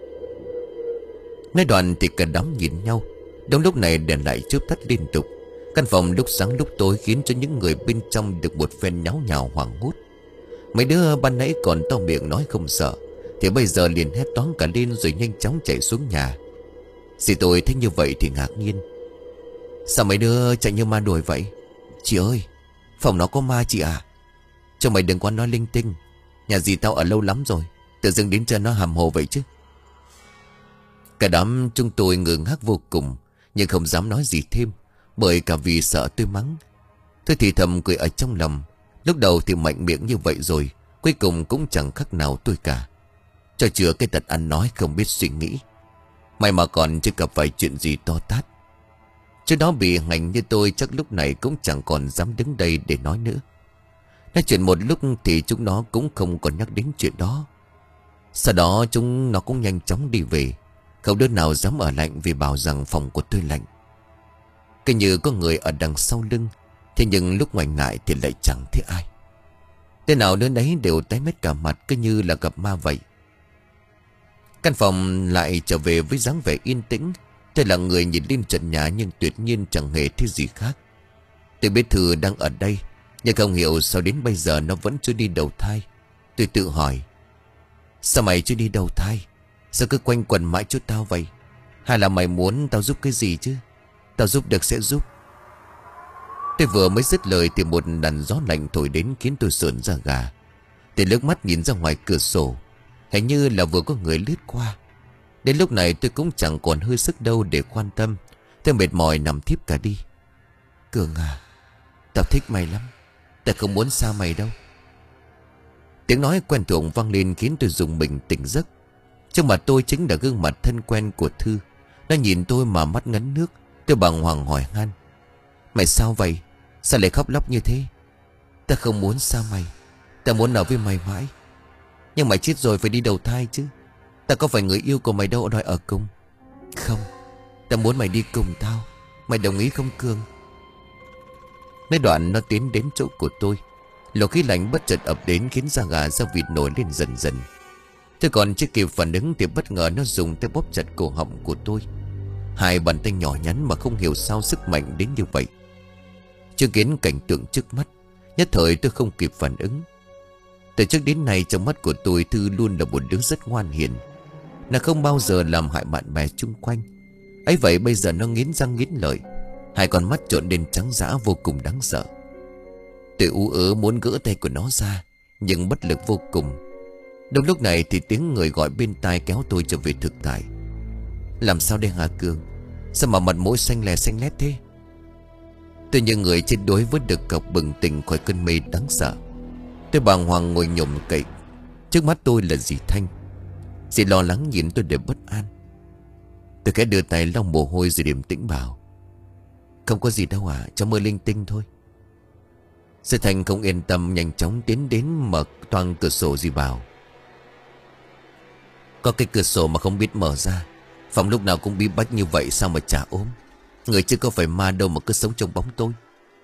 Speaker 1: Nói đoạn thì cả đám nhìn nhau. Đúng lúc này đèn lại chớp tắt liên tục. Căn phòng lúc sáng lúc tối khiến cho những người bên trong được một phen nháo nhào hoảng hốt. Mấy đứa ban nãy còn to miệng nói không sợ, thì bây giờ liền hét toáng cả lên rồi nhanh chóng chạy xuống nhà. Dì tôi thấy như vậy thì ngạc nhiên: sao mấy đứa chạy như ma đuổi vậy? Chị ơi, phòng nó có ma chị à? Cho mày đừng có nói linh tinh. Nhà dì tao ở lâu lắm rồi, tự dưng đến cho nó hàm hồ vậy chứ. Cả đám chúng tôi ngơ ngác vô cùng, nhưng không dám nói gì thêm, bởi cả vì sợ tôi mắng. Tôi thì thầm cười ở trong lòng. Lúc đầu thì mạnh miệng như vậy rồi, cuối cùng cũng chẳng khác nào tôi cả. Cho chừa cái tật ăn nói không biết suy nghĩ. May mà còn chưa gặp phải chuyện gì to tát. Chứ đó bị hành như tôi chắc lúc này cũng chẳng còn dám đứng đây để nói nữa. Nói chuyện một lúc thì chúng nó cũng không còn nhắc đến chuyện đó. Sau đó chúng nó cũng nhanh chóng đi về. Không đứa nào dám ở lạnh vì bảo rằng phòng của tôi lạnh. Cứ như có người ở đằng sau lưng. Thế nhưng lúc ngoảnh lại thì lại chẳng thấy ai. Tên nào đứa đấy đều tái mét cả mặt, cứ như là gặp ma vậy. Căn phòng lại trở về với dáng vẻ yên tĩnh. Tôi là người nhìn lên trần nhà nhưng tuyệt nhiên chẳng hề thấy gì khác. Tôi biết Thư đang ở đây, nhưng không hiểu sao đến bây giờ nó vẫn chưa đi đầu thai. Tôi tự hỏi: sao mày chưa đi đầu thai? Sao cứ quanh quẩn mãi chỗ tao vậy? Hay là mày muốn tao giúp cái gì chứ? Tao giúp được sẽ giúp. Tôi vừa mới dứt lời thì một làn gió lạnh thổi đến khiến tôi sởn da gà. Tôi liếc mắt nhìn ra ngoài cửa sổ, hình như là vừa có người lướt qua. Đến lúc này tôi cũng chẳng còn hơi sức đâu để quan tâm. Tôi mệt mỏi nằm thiếp cả đi. Cường à, tao thích mày lắm. Tao không muốn xa mày đâu. Tiếng nói quen thuộc vang lên khiến tôi rùng mình tỉnh giấc. Trước mặt tôi chính là gương mặt thân quen của Thư. Nó nhìn tôi mà mắt ngấn nước. Tôi bàng hoàng hỏi han: Mày sao vậy? Sao lại khóc lóc như thế? Tao không muốn xa mày. Tao muốn ở với mày mãi. Nhưng mày chết rồi phải đi đầu thai chứ. Tao có phải người yêu của mày đâu đòi ở cùng. Không, tao muốn mày đi cùng tao. Mày đồng ý không Cường? Nói đoạn nó tiến đến chỗ của tôi. Lỗ khí lạnh bất chợt ập đến khiến da gà da vịt nổi lên dần dần. Tôi còn chưa kịp phản ứng thì bất ngờ nó dùng tay bóp chặt cổ họng của tôi. Hai bàn tay nhỏ nhắn mà không hiểu sao sức mạnh đến như vậy. Chứng kiến cảnh tượng trước mắt, nhất thời tôi không kịp phản ứng. Từ trước đến nay trong mắt của tôi, Thư luôn là một đứa rất ngoan hiền. Nó không bao giờ làm hại bạn bè chung quanh. Ấy vậy bây giờ nó nghiến răng nghiến lợi, hai con mắt trộn lên trắng dã vô cùng đáng sợ. Tôi ú ớ muốn gỡ tay của nó ra, nhưng bất lực vô cùng. Đúng lúc này thì tiếng người gọi bên tai kéo tôi trở về thực tại. Làm sao đây hả Cường? Sao mà mặt mũi xanh lè xanh lét thế? Tôi như người chết đuối với được cọc bừng tỉnh khỏi cơn mê đáng sợ. Tôi bàng hoàng ngồi nhổm cậy. Trước mắt tôi là dì Thanh. Dì lo lắng nhìn tôi để bất an. Tôi khẽ đưa tay lau mồ hôi rồi điềm tĩnh bảo: Không có gì đâu à, cháu mơ linh tinh thôi. Dì Thanh không yên tâm nhanh chóng tiến đến mở toang cửa sổ dì bảo: Có cái cửa sổ mà không biết mở ra. Phòng lúc nào cũng bí bách như vậy sao mà chả ốm. Người chứ có phải ma đâu mà cứ sống trong bóng tối.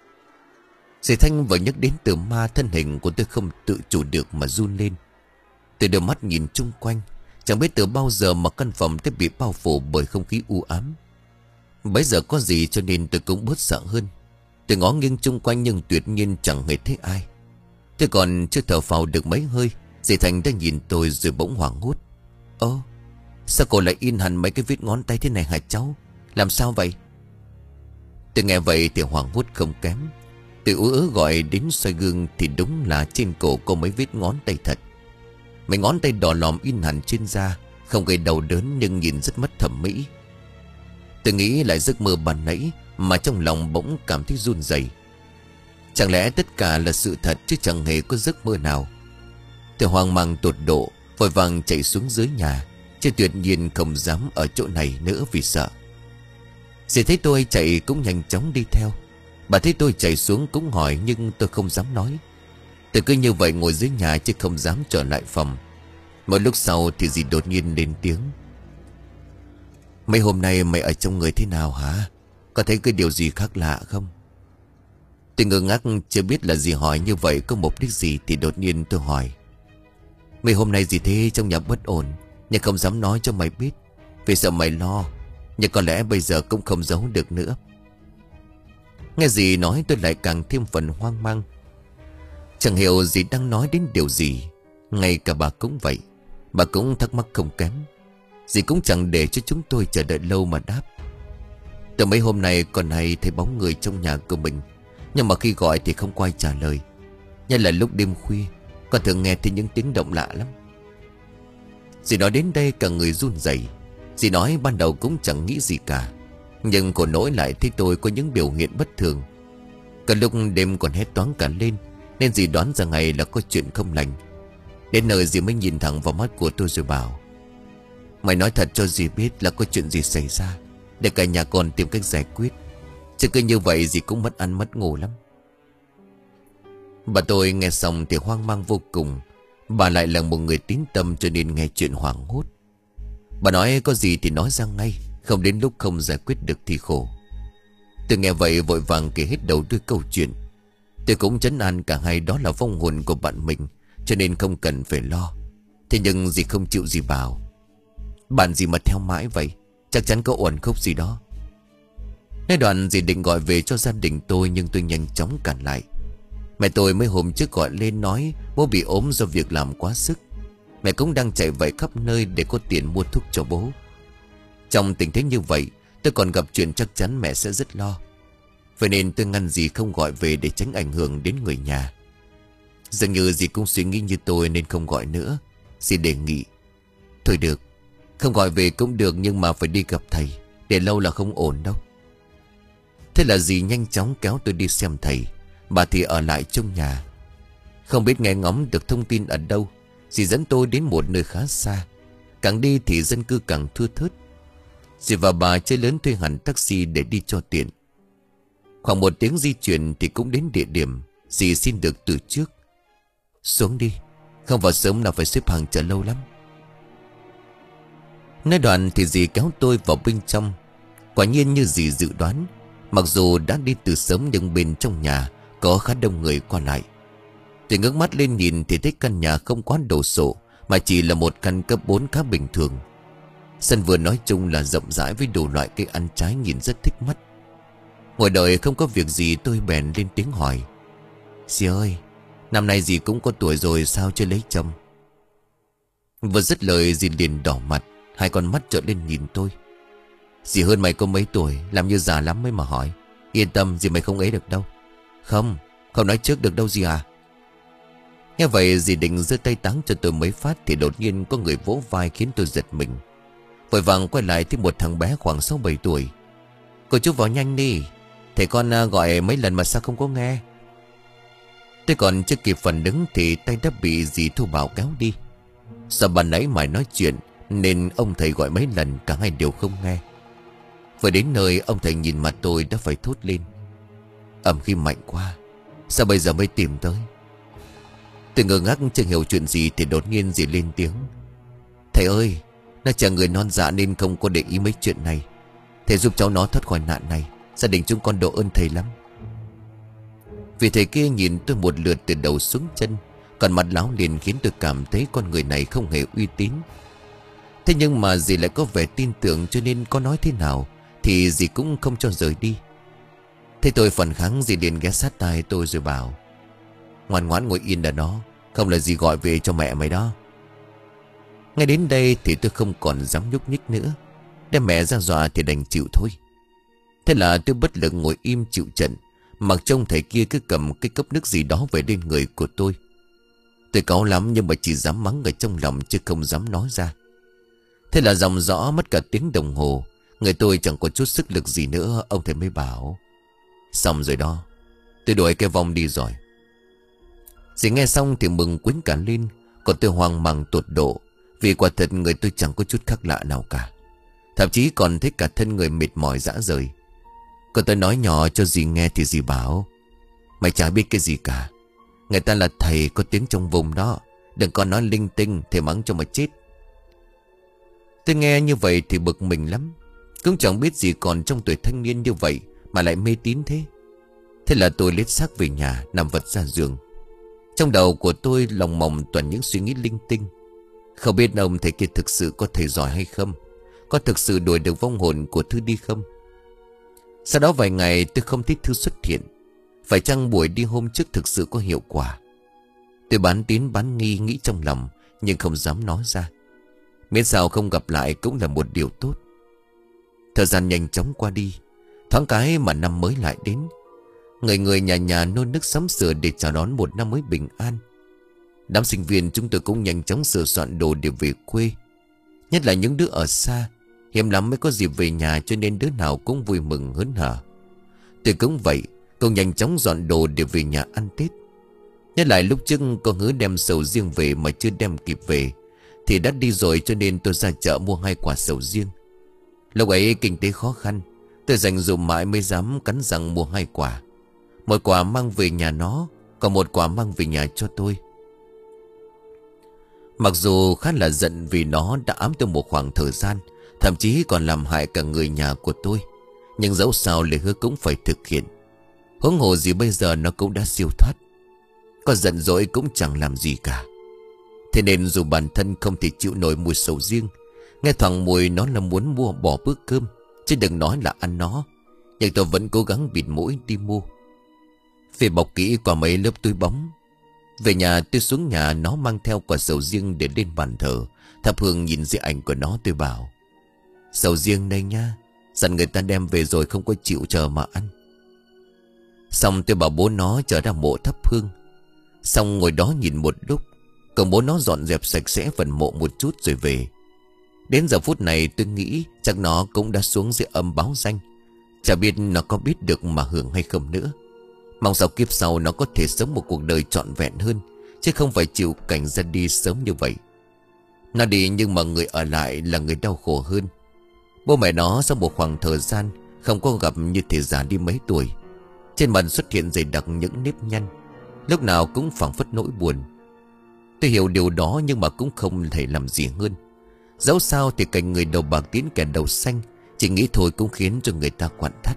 Speaker 1: Dì Thanh vừa nhắc đến từ ma, thân hình của tôi không tự chủ được mà run lên. Tôi đưa mắt nhìn chung quanh. Chẳng biết từ bao giờ mà căn phòng tôi bị bao phủ bởi không khí u ám. Bấy giờ có gì cho nên tôi cũng bớt sợ hơn. Tôi ngó nghiêng chung quanh nhưng tuyệt nhiên chẳng hề thấy ai. Tôi còn chưa thở phào được mấy hơi, dì Thanh đã nhìn tôi rồi bỗng hoảng hốt: Ơ, sao cô lại in hẳn mấy cái vết ngón tay thế này hả cháu? Làm sao vậy? Tôi nghe vậy thì hoảng hốt không kém. Tôi ú ớ gọi đến soi gương thì đúng là trên cổ có mấy vết ngón tay thật. Mấy ngón tay đỏ lòm in hẳn trên da, không gây đau đớn nhưng nhìn rất mất thẩm mỹ. Tôi nghĩ lại giấc mơ ban nãy mà trong lòng bỗng cảm thấy run rẩy. Chẳng lẽ tất cả là sự thật chứ chẳng hề có giấc mơ nào? Tôi hoang mang tột độ, vội vàng chạy xuống dưới nhà, chứ tuyệt nhiên không dám ở chỗ này nữa vì sợ. Dì thấy tôi chạy cũng nhanh chóng đi theo. Bà thấy tôi chạy xuống cũng hỏi nhưng tôi không dám nói. Tôi cứ như vậy ngồi dưới nhà chứ không dám trở lại phòng. Một lúc sau thì dì đột nhiên lên tiếng: Mấy hôm nay mày ở trong người thế nào hả? Có thấy cái điều gì khác lạ không? Tôi ngơ ngác chưa biết là dì hỏi như vậy có mục đích gì thì đột nhiên tôi hỏi: Mấy hôm nay gì thế? Trong nhà bất ổn, nhưng không dám nói cho mày biết vì sợ mày lo. Nhưng có lẽ bây giờ cũng không giấu được nữa. Nghe dì nói tôi lại càng thêm phần hoang mang. Chẳng hiểu dì đang nói đến điều gì. Ngay cả bà cũng vậy. Bà cũng thắc mắc không kém. Dì cũng chẳng để cho chúng tôi chờ đợi lâu mà đáp: Từ mấy hôm nay còn hay thấy bóng người trong nhà của mình, nhưng mà khi gọi thì không quay trả lời. Nhất là lúc đêm khuya con thường nghe thấy những tiếng động lạ lắm. Dì nói đến đây cả người run rẩy. Dì nói ban đầu cũng chẳng nghĩ gì cả, nhưng khổ nỗi lại thấy tôi có những biểu hiện bất thường. Cả lúc đêm còn hét toáng cả lên, nên dì đoán rằng ngày là có chuyện không lành. Đến nơi dì mới nhìn thẳng vào mắt của tôi rồi bảo: Mày nói thật cho dì biết là có chuyện gì xảy ra, để cả nhà con tìm cách giải quyết. Chứ cứ như vậy dì cũng mất ăn mất ngủ lắm. Bà tôi nghe xong thì hoang mang vô cùng. Bà lại là một người tín tâm cho nên nghe chuyện hoảng hốt. Bà nói có gì thì nói ra ngay, không đến lúc không giải quyết được thì khổ. Tôi nghe vậy vội vàng kể hết đầu đuôi câu chuyện. Tôi cũng trấn an cả hai đó là vong hồn của bạn mình, cho nên không cần phải lo. Thế nhưng dì không chịu gì bảo: Bạn gì mà theo mãi vậy, chắc chắn có uẩn khúc gì đó. Nói đoạn dì định gọi về cho gia đình tôi, nhưng tôi nhanh chóng cản lại. Mẹ tôi mấy hôm trước gọi lên nói bố bị ốm do việc làm quá sức. Mẹ cũng đang chạy vậy khắp nơi để có tiền mua thuốc cho bố. Trong tình thế như vậy, tôi còn gặp chuyện chắc chắn mẹ sẽ rất lo. Vậy nên tôi ngăn dì không gọi về để tránh ảnh hưởng đến người nhà. Dường như dì cũng suy nghĩ như tôi nên không gọi nữa. Dì đề nghị: thôi được, không gọi về cũng được, nhưng mà phải đi gặp thầy. Để lâu là không ổn đâu. Thế là dì nhanh chóng kéo tôi đi xem thầy. Bà thì ở lại trong nhà. Không biết nghe ngóng được thông tin ở đâu, dì dẫn tôi đến một nơi khá xa. Càng đi thì dân cư càng thưa thớt. Dì và bà chơi lớn thuê hẳn taxi để đi cho tiện. Khoảng một tiếng di chuyển thì cũng đến địa điểm. Dì xin được từ trước. Xuống đi, không vào sớm là phải xếp hàng chờ lâu lắm. Nói đoạn thì dì kéo tôi vào bên trong. Quả nhiên như dì dự đoán, mặc dù đã đi từ sớm nhưng bên trong nhà có khá đông người qua lại. Tôi ngước mắt lên nhìn thì thấy căn nhà không quá đồ sộ, mà chỉ là một căn cấp bốn khá bình thường. Sân vườn nói chung là rộng rãi với đủ loại cây ăn trái nhìn rất thích mắt. Ngồi đợi không có việc gì, tôi bèn lên tiếng hỏi: dì ơi, năm nay dì cũng có tuổi rồi sao chưa lấy chồng? Vừa dứt lời dì liền đỏ mặt, hai con mắt trợn lên nhìn tôi. Dì hơn mày có mấy tuổi, làm như già lắm mới mà hỏi. Yên tâm, dì mày không ấy được đâu. Không, không nói trước được đâu dì à. Nghe vậy dì định giơ tay táng cho tôi mấy phát thì đột nhiên có người vỗ vai khiến tôi giật mình. Vội vàng quay lại thấy một thằng bé khoảng sáu bảy tuổi. Cô chú vào nhanh đi, thầy con gọi mấy lần mà sao không có nghe. Tôi còn chưa kịp phản ứng thì tay đã bị dì thô bạo kéo đi. Sợ bà nãy mày nói chuyện nên ông thầy gọi mấy lần cả hai đều không nghe. Vừa đến nơi ông thầy nhìn mặt tôi đã phải thốt lên: ầm khi mạnh quá, sao bây giờ mới tìm tới? Tôi ngơ ngác chưa hiểu chuyện gì thì đột nhiên dì lên tiếng: thầy ơi, nó chẳng người non dạ nên không có để ý mấy chuyện này. Thầy giúp cháu nó thoát khỏi nạn này, gia đình chúng con độ ơn thầy lắm. Vì thầy kia nhìn tôi một lượt từ đầu xuống chân, còn mặt láo liền khiến tôi cảm thấy con người này không hề uy tín. Thế nhưng mà dì lại có vẻ tin tưởng, cho nên có nói thế nào thì dì cũng không cho rời đi. Thế tôi phản kháng, dì liền ghé sát tai tôi rồi bảo: ngoan ngoãn ngồi yên ở đó, không là dì gọi về cho mẹ mày đó. Ngay đến đây thì tôi không còn dám nhúc nhích nữa. Đem mẹ ra dọa thì đành chịu thôi. Thế là tôi bất lực ngồi im chịu trận, mặc trông thầy kia cứ cầm cái cốc nước gì đó về lên người của tôi. Tôi cáu lắm nhưng mà chỉ dám mắng ở trong lòng chứ không dám nói ra. Thế là dòng dõ mất cả tiếng đồng hồ, người tôi chẳng có chút sức lực gì nữa. Ông thầy mới bảo: xong rồi đó, tôi đuổi cái vong đi rồi. Dì nghe xong thì mừng quýnh cả lên, còn tôi hoang mang tột độ. Vì quả thật người tôi chẳng có chút khác lạ nào cả, thậm chí còn thấy cả thân người mệt mỏi rã rời. Còn tôi nói nhỏ cho dì nghe thì dì bảo: mày chả biết cái gì cả, người ta là thầy có tiếng trong vùng đó, đừng có nói linh tinh, thầy mắng cho mà chết. Tôi nghe như vậy thì bực mình lắm. Cũng chẳng biết gì còn trong tuổi thanh niên như vậy mà lại mê tín thế. Thế là tôi lết xác về nhà, nằm vật ra giường. Trong đầu của tôi lòng mòng toàn những suy nghĩ linh tinh. Không biết ông thầy kia thực sự có thầy giỏi hay không, có thực sự đuổi được vong hồn của Thư đi không. Sau đó vài ngày tôi không thấy Thư xuất hiện. Phải chăng buổi đi hôm trước thực sự có hiệu quả? Tôi bán tín bán nghi nghĩ trong lòng, nhưng không dám nói ra. Miễn sao không gặp lại cũng là một điều tốt. Thời gian nhanh chóng qua đi. Thoáng cái mà năm mới lại đến. Người người nhà nhà nôn nức sắm sửa để chào đón một năm mới bình an. Đám sinh viên chúng tôi cũng nhanh chóng sửa soạn đồ để về quê. Nhất là những đứa ở xa, hiếm lắm mới có dịp về nhà, cho nên đứa nào cũng vui mừng hớn hở. Tôi cũng vậy, cũng nhanh chóng dọn đồ để về nhà ăn Tết. Nhất lại lúc trước có hứa đem sầu riêng về mà chưa đem kịp về thì đã đi rồi, cho nên tôi ra chợ mua hai quả sầu riêng. Lúc ấy kinh tế khó khăn, tôi dành dụm mãi mới dám cắn răng mua hai quả. Một quả mang về nhà nó, còn một quả mang về nhà cho tôi. Mặc dù khá là giận vì nó đã ám tôi một khoảng thời gian, thậm chí còn làm hại cả người nhà của tôi, nhưng dẫu sao lời hứa cũng phải thực hiện. Huống hồ gì bây giờ nó cũng đã siêu thoát, có giận dỗi cũng chẳng làm gì cả. Thế nên dù bản thân không thể chịu nổi mùi sầu riêng, nghe thoảng mùi nó là muốn mua bỏ bữa cơm, chứ đừng nói là ăn nó, nhưng tôi vẫn cố gắng bịt mũi đi mua. Về bọc kỹ qua mấy lớp túi bóng, Về nhà tôi xuống nhà, nó mang theo quả sầu riêng để lên bàn thờ. Thắp hương nhìn dưới ảnh của nó, tôi bảo: sầu riêng đây nha, dặn người ta đem về rồi không có chịu chờ mà ăn. Xong tôi bảo bố nó trở ra mộ thắp hương. Xong ngồi đó nhìn một lúc, còn bố nó dọn dẹp sạch sẽ phần mộ một chút rồi về. Đến giờ phút này tôi nghĩ chắc nó cũng đã xuống dưới âm báo danh. Chả biết nó có biết được mà hưởng hay không nữa. Mong sao kiếp sau nó có thể sống một cuộc đời trọn vẹn hơn, chứ không phải chịu cảnh ra đi sớm như vậy. Nó đi nhưng mà người ở lại là người đau khổ hơn. Bố mẹ nó sau một khoảng thời gian không có gặp như thể già đi mấy tuổi. Trên mặt xuất hiện dày đặc những nếp nhăn, lúc nào cũng phảng phất nỗi buồn. Tôi hiểu điều đó nhưng mà cũng không thể làm gì hơn. Dẫu sao thì cảnh người đầu bạc tiến kẻ đầu xanh, chỉ nghĩ thôi cũng khiến cho người ta quặn thắt.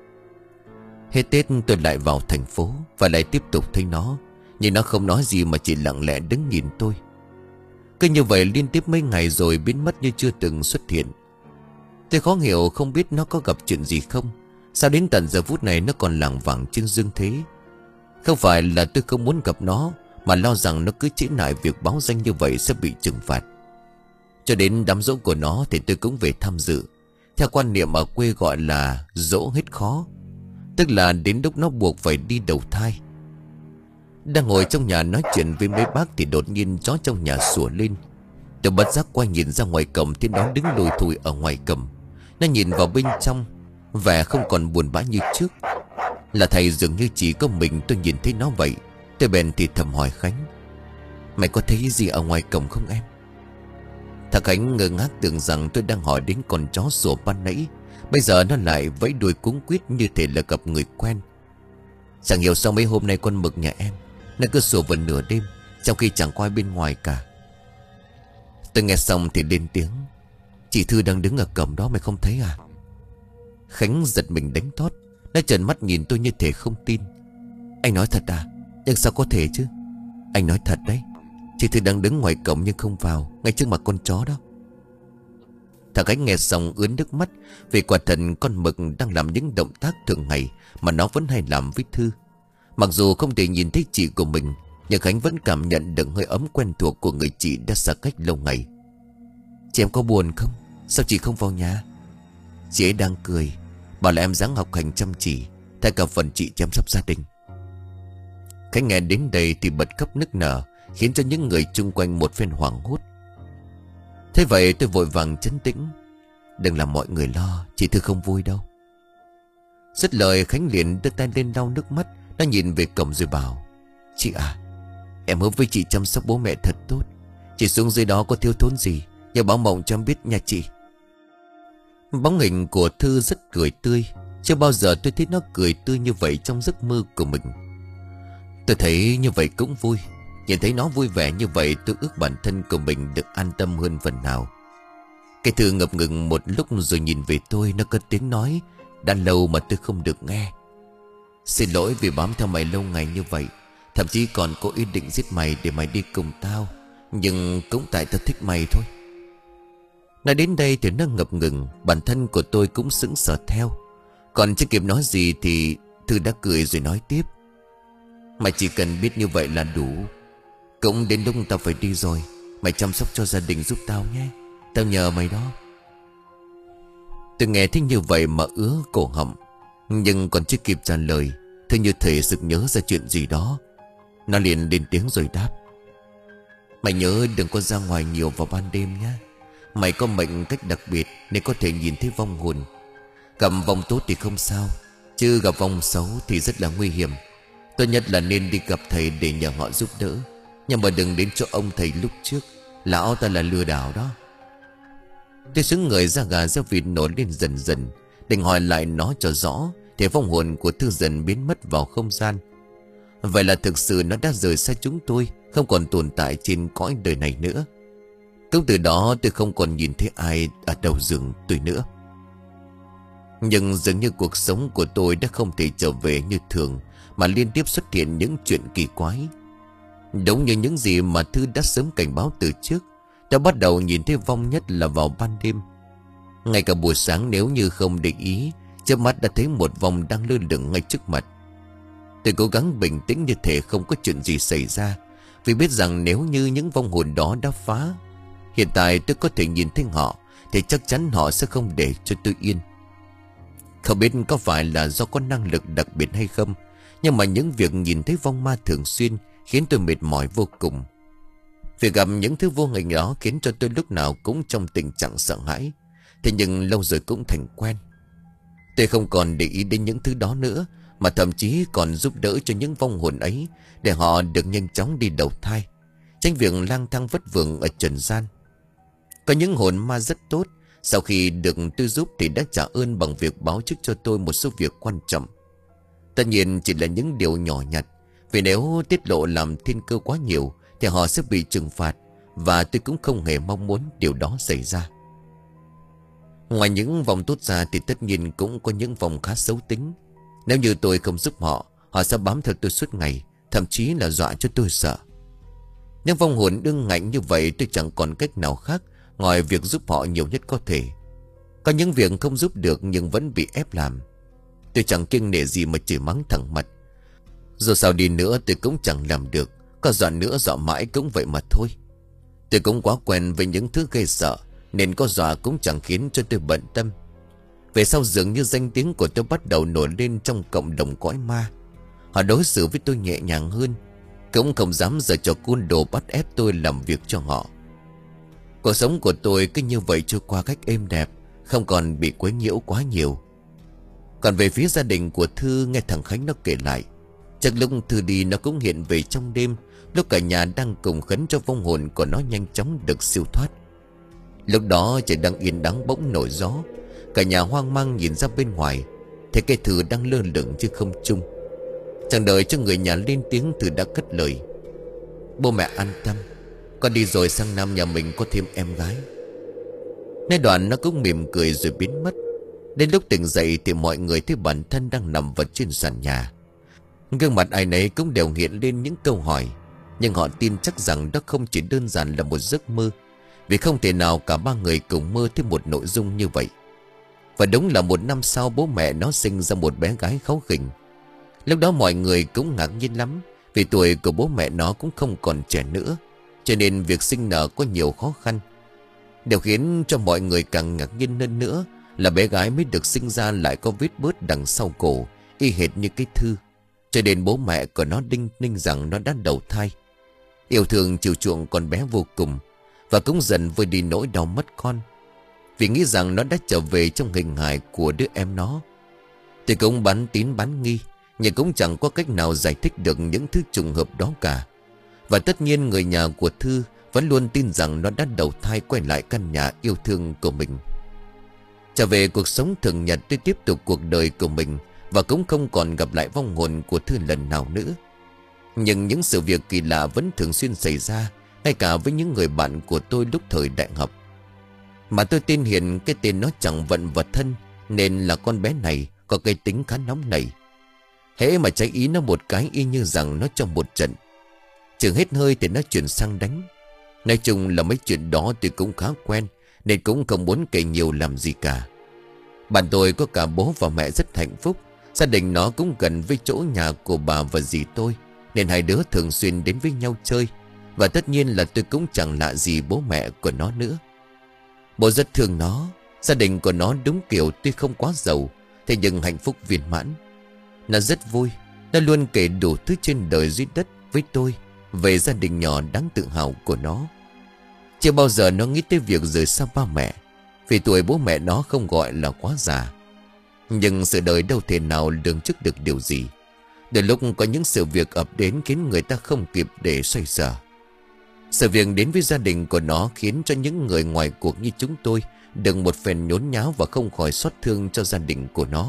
Speaker 1: Hết Tết tôi lại vào thành phố và lại tiếp tục thấy nó. Nhưng nó không nói gì mà chỉ lặng lẽ đứng nhìn tôi. Cứ như vậy liên tiếp mấy ngày rồi biến mất như chưa từng xuất hiện. Tôi khó hiểu không biết nó có gặp chuyện gì không. Sao đến tận giờ phút này nó còn lảng vảng trưng dương thế. Không phải là tôi không muốn gặp nó, mà lo rằng nó cứ trễ nải việc báo danh như vậy sẽ bị trừng phạt. Cho đến đám giỗ của nó thì tôi cũng về tham dự. Theo quan niệm ở quê gọi là giỗ hết khó, tức là đến lúc nó buộc phải đi đầu thai. Đang ngồi trong nhà nói chuyện với mấy bác thì đột nhiên chó trong nhà sủa lên. Tôi bất giác quay nhìn ra ngoài cổng thì nó đứng lùi thùi ở ngoài cổng. Nó nhìn vào bên trong, vẻ không còn buồn bã như trước. Là thầy dường như chỉ có mình tôi nhìn thấy nó vậy. Tôi bèn thì thầm hỏi Khánh: mày có thấy gì ở ngoài cổng không em? Thằng Khánh ngơ ngác tưởng rằng tôi đang hỏi đến con chó sủa ban nãy. Bây giờ nó lại vẫy đuôi cuống quýt như thể là gặp người quen. Chẳng hiểu sao mấy hôm nay con mực nhà em nó cứ sủa vào nửa đêm, trong khi chẳng có ai bên ngoài cả. Tôi nghe xong thì lên tiếng: chị Thư đang đứng ở cổng đó, mày không thấy à? Khánh giật mình đánh thót. Nó trợn mắt nhìn tôi như thể không tin. Anh nói thật à? Nhưng sao có thể chứ? Anh nói thật đấy, chị Thư đang đứng ngoài cổng nhưng không vào, ngay trước mặt con chó đó. Thằng Khánh nghe xong ướt nước mắt. Vì quả thật con mực đang làm những động tác thường ngày mà nó vẫn hay làm với Thư. Mặc dù không thể nhìn thấy chị của mình, nhưng Khánh vẫn cảm nhận được hơi ấm quen thuộc của người chị đã xa cách lâu ngày. Chị em có buồn không? Sao chị không vào nhà? Chị ấy đang cười, bảo là em ráng học hành chăm chỉ, thay cả phần chị chăm sóc gia đình. Khánh nghe đến đây thì bật khóc nức nở, khiến cho những người chung quanh một phen hoảng hốt. Thế vậy tôi vội vàng trấn tĩnh: đừng làm mọi người lo, chị Thư không vui đâu. Dứt lời Khánh liền đưa tay lên lau nước mắt. Nó nhìn về cổng rồi bảo: chị à, em hứa với chị chăm sóc bố mẹ thật tốt. Chị xuống dưới đó có thiếu thốn gì nhờ báo mộng cho em biết nha chị. Bóng hình của Thư rất cười tươi. Chưa bao giờ tôi thấy nó cười tươi như vậy trong giấc mơ của mình. Tôi thấy như vậy cũng vui. Nhìn thấy nó vui vẻ như vậy, tôi ước bản thân của mình được an tâm hơn phần nào. Cái Thư ngập ngừng một lúc rồi nhìn về tôi. Nó cất tiếng nói đã lâu mà tôi không được nghe: xin lỗi vì bám theo mày lâu ngày như vậy. Thậm chí còn có ý định giết mày để mày đi cùng tao. Nhưng cũng tại tao thích mày thôi. Nói đến đây thì nó ngập ngừng. Bản thân của tôi cũng sững sờ theo. Còn chưa kịp nói gì thì Thư đã cười rồi nói tiếp: mày chỉ cần biết như vậy là đủ. Cũng đến lúc tao phải đi rồi, mày chăm sóc cho gia đình giúp tao nhé. Tao nhờ mày đó. Tôi nghe thấy như vậy mà ứa cổ họng. Nhưng còn chưa kịp trả lời, Thư như thể sực nhớ ra chuyện gì đó. Nó liền lên tiếng rồi đáp: mày nhớ đừng có ra ngoài nhiều vào ban đêm nhé. Mày có mệnh cách đặc biệt nên có thể nhìn thấy vong hồn. Gặp vong tốt thì không sao, chứ gặp vong xấu thì rất là nguy hiểm. Tốt nhất là nên đi gặp thầy để nhờ họ giúp đỡ. Nhưng mà đừng đến chỗ ông thầy lúc trước, lão ta là lừa đảo đó. Tôi sững người ra gà ra vịt nổi lên dần dần. Định hỏi lại nó cho rõ thì vong hồn của Thư dần biến mất vào không gian. Vậy là thực sự nó đã rời xa chúng tôi, không còn tồn tại trên cõi đời này nữa. Cũng từ đó tôi không còn nhìn thấy ai ở đầu giường tôi nữa. Nhưng dường như cuộc sống của tôi đã không thể trở về như thường, mà liên tiếp xuất hiện những chuyện kỳ quái. Đúng như những gì mà Thư đã sớm cảnh báo từ trước. Đã bắt đầu nhìn thấy vong nhất là vào ban đêm. Ngay cả buổi sáng nếu như không để ý, chớp mắt đã thấy một vong đang lơ lửng ngay trước mặt. Tôi cố gắng bình tĩnh như thể không có chuyện gì xảy ra, Vì biết rằng nếu như những vong hồn đó đã phá, hiện tại tôi có thể nhìn thấy họ, thì chắc chắn họ sẽ không để cho tôi yên. Không biết có phải là do có năng lực đặc biệt hay không, nhưng mà những việc nhìn thấy vong ma thường xuyên khiến tôi mệt mỏi vô cùng. Việc gặp những thứ vô hình đó khiến cho tôi lúc nào cũng trong tình trạng sợ hãi. Thế nhưng lâu rồi cũng thành quen. Tôi không còn để ý đến những thứ đó nữa, mà thậm chí còn giúp đỡ cho những vong hồn ấy để họ được nhanh chóng đi đầu thai, tránh việc lang thang vất vưởng ở trần gian. Có những hồn ma rất tốt, sau khi được tôi giúp thì đã trả ơn bằng việc báo trước cho tôi một số việc quan trọng. Tất nhiên chỉ là những điều nhỏ nhặt, vì nếu tiết lộ làm thiên cơ quá nhiều thì họ sẽ bị trừng phạt, và tôi cũng không hề mong muốn điều đó xảy ra. Ngoài những vong tốt ra thì tất nhiên cũng có những vong khá xấu tính. Nếu như tôi không giúp họ, họ sẽ bám theo tôi suốt ngày, thậm chí là dọa cho tôi sợ. Những vong hồn ương ngạnh như vậy, tôi chẳng còn cách nào khác ngoài việc giúp họ nhiều nhất có thể. Có những việc không giúp được nhưng vẫn bị ép làm. Tôi chẳng kiêng nể gì mà chửi mắng thẳng mặt. Dù sao đi nữa tôi cũng chẳng làm được, có dọa nữa dọa mãi cũng vậy mà thôi. Tôi cũng quá quen với những thứ gây sợ, nên có dọa cũng chẳng khiến cho tôi bận tâm. Về sau dường như danh tiếng của tôi bắt đầu nổi lên trong cộng đồng cõi ma. Họ đối xử với tôi nhẹ nhàng hơn, cũng không dám giở trò côn đồ bắt ép tôi làm việc cho họ. Cuộc sống của tôi cứ như vậy trôi qua cách êm đẹp, không còn bị quấy nhiễu quá nhiều. Còn về phía gia đình của Thư, nghe thằng Khánh nó kể lại, chắc lúc Thư đi nó cũng hiện về trong đêm, lúc cả nhà đang cùng khấn cho vong hồn của nó nhanh chóng được siêu thoát. Lúc đó trời đang yên đắng bỗng nổi gió, cả nhà hoang mang nhìn ra bên ngoài, thấy cái Thư đang lơ lửng chứ không trung. Chẳng đợi cho người nhà lên tiếng, Thư đã cất lời: "Bố mẹ an tâm, con đi rồi sang năm nhà mình có thêm em gái." Nói đoạn nó cũng mỉm cười rồi biến mất. Đến lúc tỉnh dậy thì mọi người thấy bản thân đang nằm vật trên sàn nhà. Gương mặt ai nấy cũng đều hiện lên những câu hỏi, nhưng họ tin chắc rằng đó không chỉ đơn giản là một giấc mơ, vì không thể nào cả ba người cùng mơ thấy một nội dung như vậy. Và đúng là một năm sau bố mẹ nó sinh ra một bé gái kháu khỉnh. Lúc đó mọi người cũng ngạc nhiên lắm, vì tuổi của bố mẹ nó cũng không còn trẻ nữa, cho nên việc sinh nở có nhiều khó khăn. Điều khiến cho mọi người càng ngạc nhiên hơn nữa là bé gái mới được sinh ra lại có vết bớt đằng sau cổ, y hệt như cái Thư. Cho nên bố mẹ của nó đinh ninh rằng nó đã đầu thai. Yêu thương chiều chuộng con bé vô cùng, và cũng dần vơi đi nỗi đau mất con, vì nghĩ rằng nó đã trở về trong hình hài của đứa em nó. Thì cũng bán tín bán nghi, nhưng cũng chẳng có cách nào giải thích được những thứ trùng hợp đó cả. Và tất nhiên người nhà của Thư vẫn luôn tin rằng nó đã đầu thai quay lại căn nhà yêu thương của mình. Trở về cuộc sống thường nhật, tôi tiếp tục cuộc đời của mình, và cũng không còn gặp lại vong hồn của Thư lần nào nữa. Nhưng những sự việc kỳ lạ vẫn thường xuyên xảy ra, ngay cả với những người bạn của tôi lúc thời đại học. Mà tôi tên Hiền, cái tên nó chẳng vận vật thân, nên là con bé này có cái tính khá nóng nảy. Hễ mà trái ý nó một cái y như rằng nó trong một trận. Chừng hết hơi thì nó chuyển sang đánh. Nói chung là mấy chuyện đó tôi cũng khá quen, nên cũng không muốn kể nhiều làm gì cả. Bạn tôi có cả bố và mẹ rất hạnh phúc. Gia đình nó cũng gần với chỗ nhà của bà và dì tôi, nên hai đứa thường xuyên đến với nhau chơi. Và tất nhiên là tôi cũng chẳng lạ gì bố mẹ của nó nữa. Bố rất thương nó. Gia đình của nó đúng kiểu tuy không quá giàu, thế nhưng hạnh phúc viên mãn. Nó rất vui. Nó luôn kể đủ thứ trên đời dưới đất với tôi về gia đình nhỏ đáng tự hào của nó. Chưa bao giờ nó nghĩ tới việc rời xa ba mẹ, vì tuổi bố mẹ nó không gọi là quá già. Nhưng sự đời đâu thể nào lường trước được điều gì. Đến lúc có những sự việc ập đến khiến người ta không kịp để xoay sở. Sự việc đến với gia đình của nó khiến cho những người ngoài cuộc như chúng tôi được một phen nhốn nháo, và không khỏi xót thương cho gia đình của nó.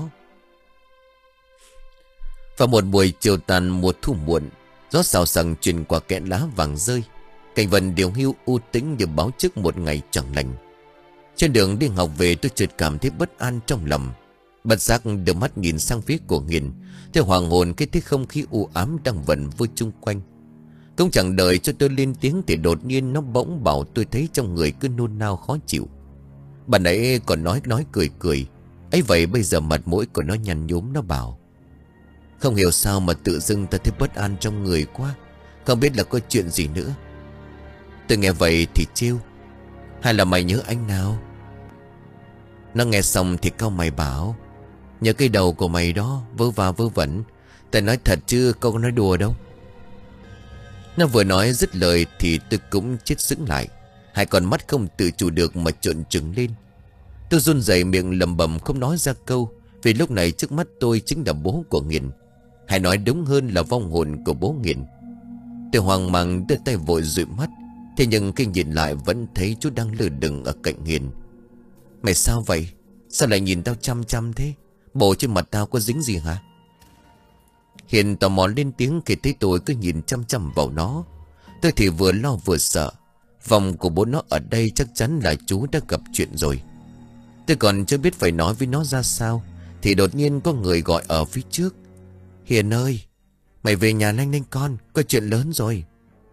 Speaker 1: Vào một buổi chiều tàn mùa thu muộn, gió xào xạc truyền qua kẽ lá vàng rơi. Cảnh vật điều hưu u tĩnh như báo trước một ngày chẳng lành. Trên đường đi học về, tôi chợt cảm thấy bất an trong lòng. Bất giác đưa mắt nhìn sang phía của Hiền, theo hoàng hồn cái thấy không khí u ám đang vần vui chung quanh. Cũng chẳng đợi cho tôi lên tiếng thì đột nhiên nó bỗng bảo tôi thấy trong người cứ nôn nao khó chịu. Bạn ấy còn nói nói cười cười. Ấy vậy bây giờ mặt mũi của nó nhăn nhúm. Nó bảo: "Không hiểu sao mà tự dưng ta thấy bất an trong người quá. Không biết là có chuyện gì nữa. Tôi nghe vậy thì trêu: hay là mày nhớ anh nào? Nó nghe xong thì cau mày bảo: nhớ cái đầu của mày đó, vớ va vớ vẩn. Tao nói thật chứ không có nói đùa đâu. Nó vừa nói dứt lời thì tôi cũng chết sững lại. Hai con mắt không tự chủ được mà trợn trừng lên. Tôi run rẩy miệng lẩm bẩm không nói ra câu, vì lúc này trước mắt tôi chính là bố của Nghiền. Hay nói đúng hơn là vong hồn của bố Nghiền. Tôi hoang mang đưa tay vội dụi mắt. Thế nhưng khi nhìn lại vẫn thấy chú đang lơ lửng ở cạnh Nghiền. Mày sao vậy? Sao lại nhìn tao chăm chăm thế? Bộ trên mặt tao có dính gì hả? Hiền tò mò lên tiếng khi thấy tôi cứ nhìn chăm chăm vào nó. Tôi thì vừa lo vừa sợ. Vòng của bố nó ở đây chắc chắn là chú đã gặp chuyện rồi. Tôi còn chưa biết phải nói với nó ra sao thì đột nhiên có người gọi ở phía trước: Hiền ơi, mày về nhà nhanh lên con, có chuyện lớn rồi.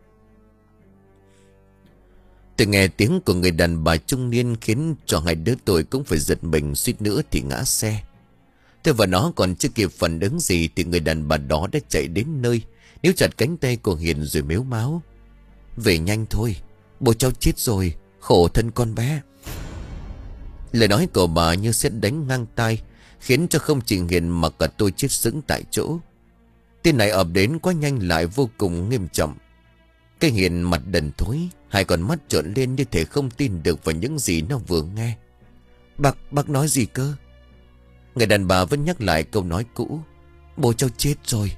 Speaker 1: Tôi nghe tiếng của người đàn bà trung niên khiến cho hai đứa tôi cũng phải giật mình, suýt nữa thì ngã xe. Tôi và nó còn chưa kịp phản ứng gì thì người đàn bà đó đã chạy đến nơi, níu chặt cánh tay của Hiền rồi mếu máo: về nhanh thôi, bố cháu chết rồi, khổ thân con bé. Lời nói của bà như sét đánh ngang tai, khiến cho không chỉ Hiền mà cả tôi chết sững tại chỗ. Tin này ập đến quá nhanh lại vô cùng nghiêm trọng. Cái Hiền mặt đần thối, hai con mắt trợn lên như thể không tin được vào những gì nó vừa nghe. Bác, bác nói gì cơ? Người đàn bà vẫn nhắc lại câu nói cũ: bố cháu chết rồi.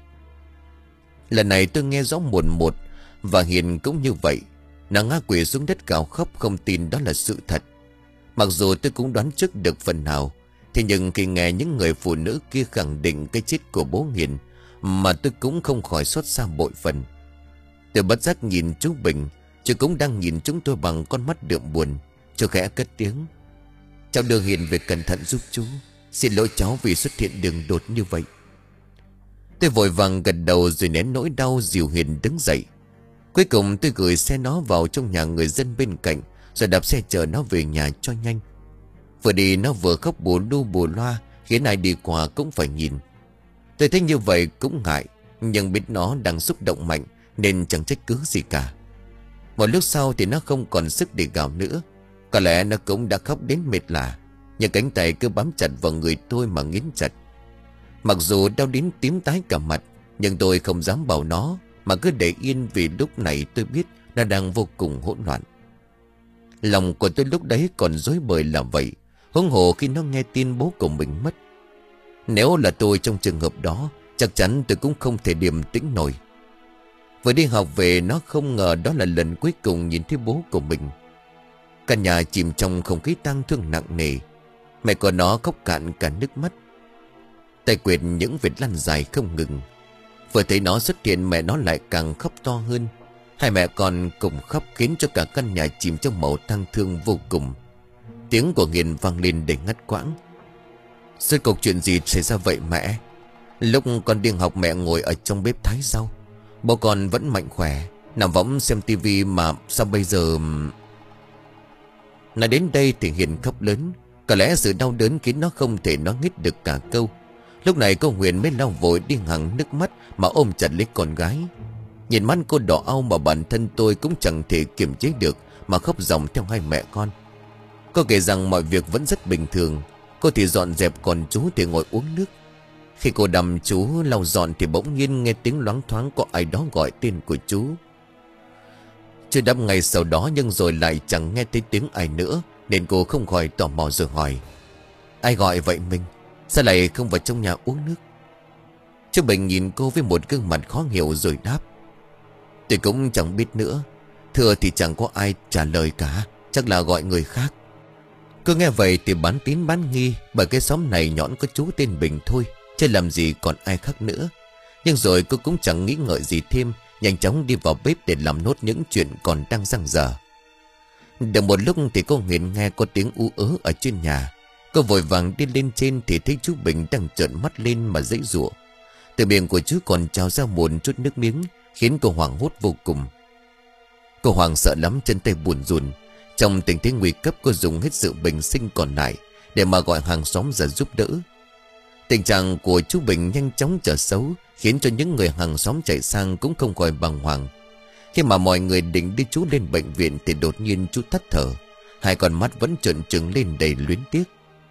Speaker 1: Lần này tôi nghe rõ một một, và Hiền cũng như vậy. Nàng ngã quỵ xuống đất gào khóc, không tin đó là sự thật. Mặc dù tôi cũng đoán trước được phần nào, thế nhưng khi nghe những người phụ nữ kia khẳng định cái chết của bố Hiền, mà tôi cũng không khỏi xót xa bội phần. Tôi bất giác nhìn chú Bình, chú cũng đang nhìn chúng tôi bằng con mắt đượm buồn. Chú khẽ cất tiếng: cháu đưa Hiền về cẩn thận giúp chú. Xin lỗi cháu vì xuất hiện đường đột như vậy. Tôi vội vàng gật đầu rồi nén nỗi đau dìu Hiền đứng dậy. Cuối cùng tôi gửi xe nó vào trong nhà người dân bên cạnh, rồi đạp xe chở nó về nhà cho nhanh. Vừa đi nó vừa khóc bù lu bù loa, khiến ai đi qua cũng phải nhìn. Tôi thấy như vậy cũng ngại, nhưng biết nó đang xúc động mạnh nên chẳng trách cứ gì cả. Một lúc sau thì nó không còn sức để gào nữa. Có lẽ nó cũng đã khóc đến mệt lả, nhưng cánh tay cứ bám chặt vào người tôi mà nghiến chặt. Mặc dù đau đến tím tái cả mặt, nhưng tôi không dám bảo nó, mà cứ để yên, vì lúc này tôi biết nó đang vô cùng hỗn loạn. Lòng của tôi lúc đấy còn rối bời là vậy, huống hồ khi nó nghe tin bố của mình mất. Nếu là tôi trong trường hợp đó, chắc chắn tôi cũng không thể điềm tĩnh nổi. Vừa đi học về, nó không ngờ đó là lần cuối cùng nhìn thấy bố của mình. Căn nhà chìm trong không khí tang thương nặng nề. Mẹ của nó khóc cạn cả nước mắt, tay quệt những vệt lăn dài không ngừng. Vừa thấy nó xuất hiện, mẹ nó lại càng khóc to hơn. Hai mẹ con cùng khóc khiến cho cả căn nhà chìm trong màu tang thương vô cùng. Tiếng của Nghiền vang lên để ngắt quãng. Rốt cuộc chuyện gì xảy ra vậy mẹ? Lúc con đi học mẹ ngồi ở trong bếp thái rau. Bố con vẫn mạnh khỏe, nằm võng xem tivi mà sao bây giờ... Nói đến đây thì Hiền khóc lớn. Có lẽ sự đau đớn khiến nó không thể nói hết được cả câu. Lúc này cô Huyền mới lau vội đi hàng nước mắt mà ôm chặt lấy con gái. Nhìn mắt cô đỏ au mà bản thân tôi cũng chẳng thể kiềm chế được mà khóc ròng theo hai mẹ con. Cô kể rằng mọi việc vẫn rất bình thường. Cô thì dọn dẹp, còn chú thì ngồi uống nước. Khi cô đầm chú lau dọn thì bỗng nhiên nghe tiếng loáng thoáng có ai đó gọi tên của chú. Chưa đáp ngay sau đó, nhưng rồi lại chẳng nghe thấy tiếng ai nữa, nên cô không khỏi tò mò rồi hỏi: ai gọi vậy mình? Sao lại không vào trong nhà uống nước? Chú Bình nhìn cô với một gương mặt khó hiểu rồi đáp: tôi cũng chẳng biết nữa. Thưa thì chẳng có ai trả lời cả, chắc là gọi người khác. Cô nghe vậy thì bán tín bán nghi, bởi cái xóm này nhõn có chú tên Bình thôi, chứ làm gì còn ai khác nữa. Nhưng rồi cô cũng chẳng nghĩ ngợi gì thêm, nhanh chóng đi vào bếp để làm nốt những chuyện còn đang dang dở. Được một lúc thì cô Huyền nghe có tiếng ú ớ ở trên nhà. Cô vội vàng đi lên trên thì thấy chú Bình đang trợn mắt lên mà giãy giụa. Từ miệng của chú còn trào ra một chút nước miếng, khiến cô hoảng hốt vô cùng. Cô Hoàng sợ lắm, chân tay buồn rùn. Trong tình thế nguy cấp, cô dùng hết sự bình sinh còn lại để mà gọi hàng xóm ra giúp đỡ. Tình trạng của chú Bình nhanh chóng trở xấu, khiến cho những người hàng xóm chạy sang cũng không khỏi bàng hoàng. Khi mà mọi người định đi chú lên bệnh viện thì đột nhiên chú tắt thở. Hai con mắt vẫn trợn trừng lên đầy luyến tiếc.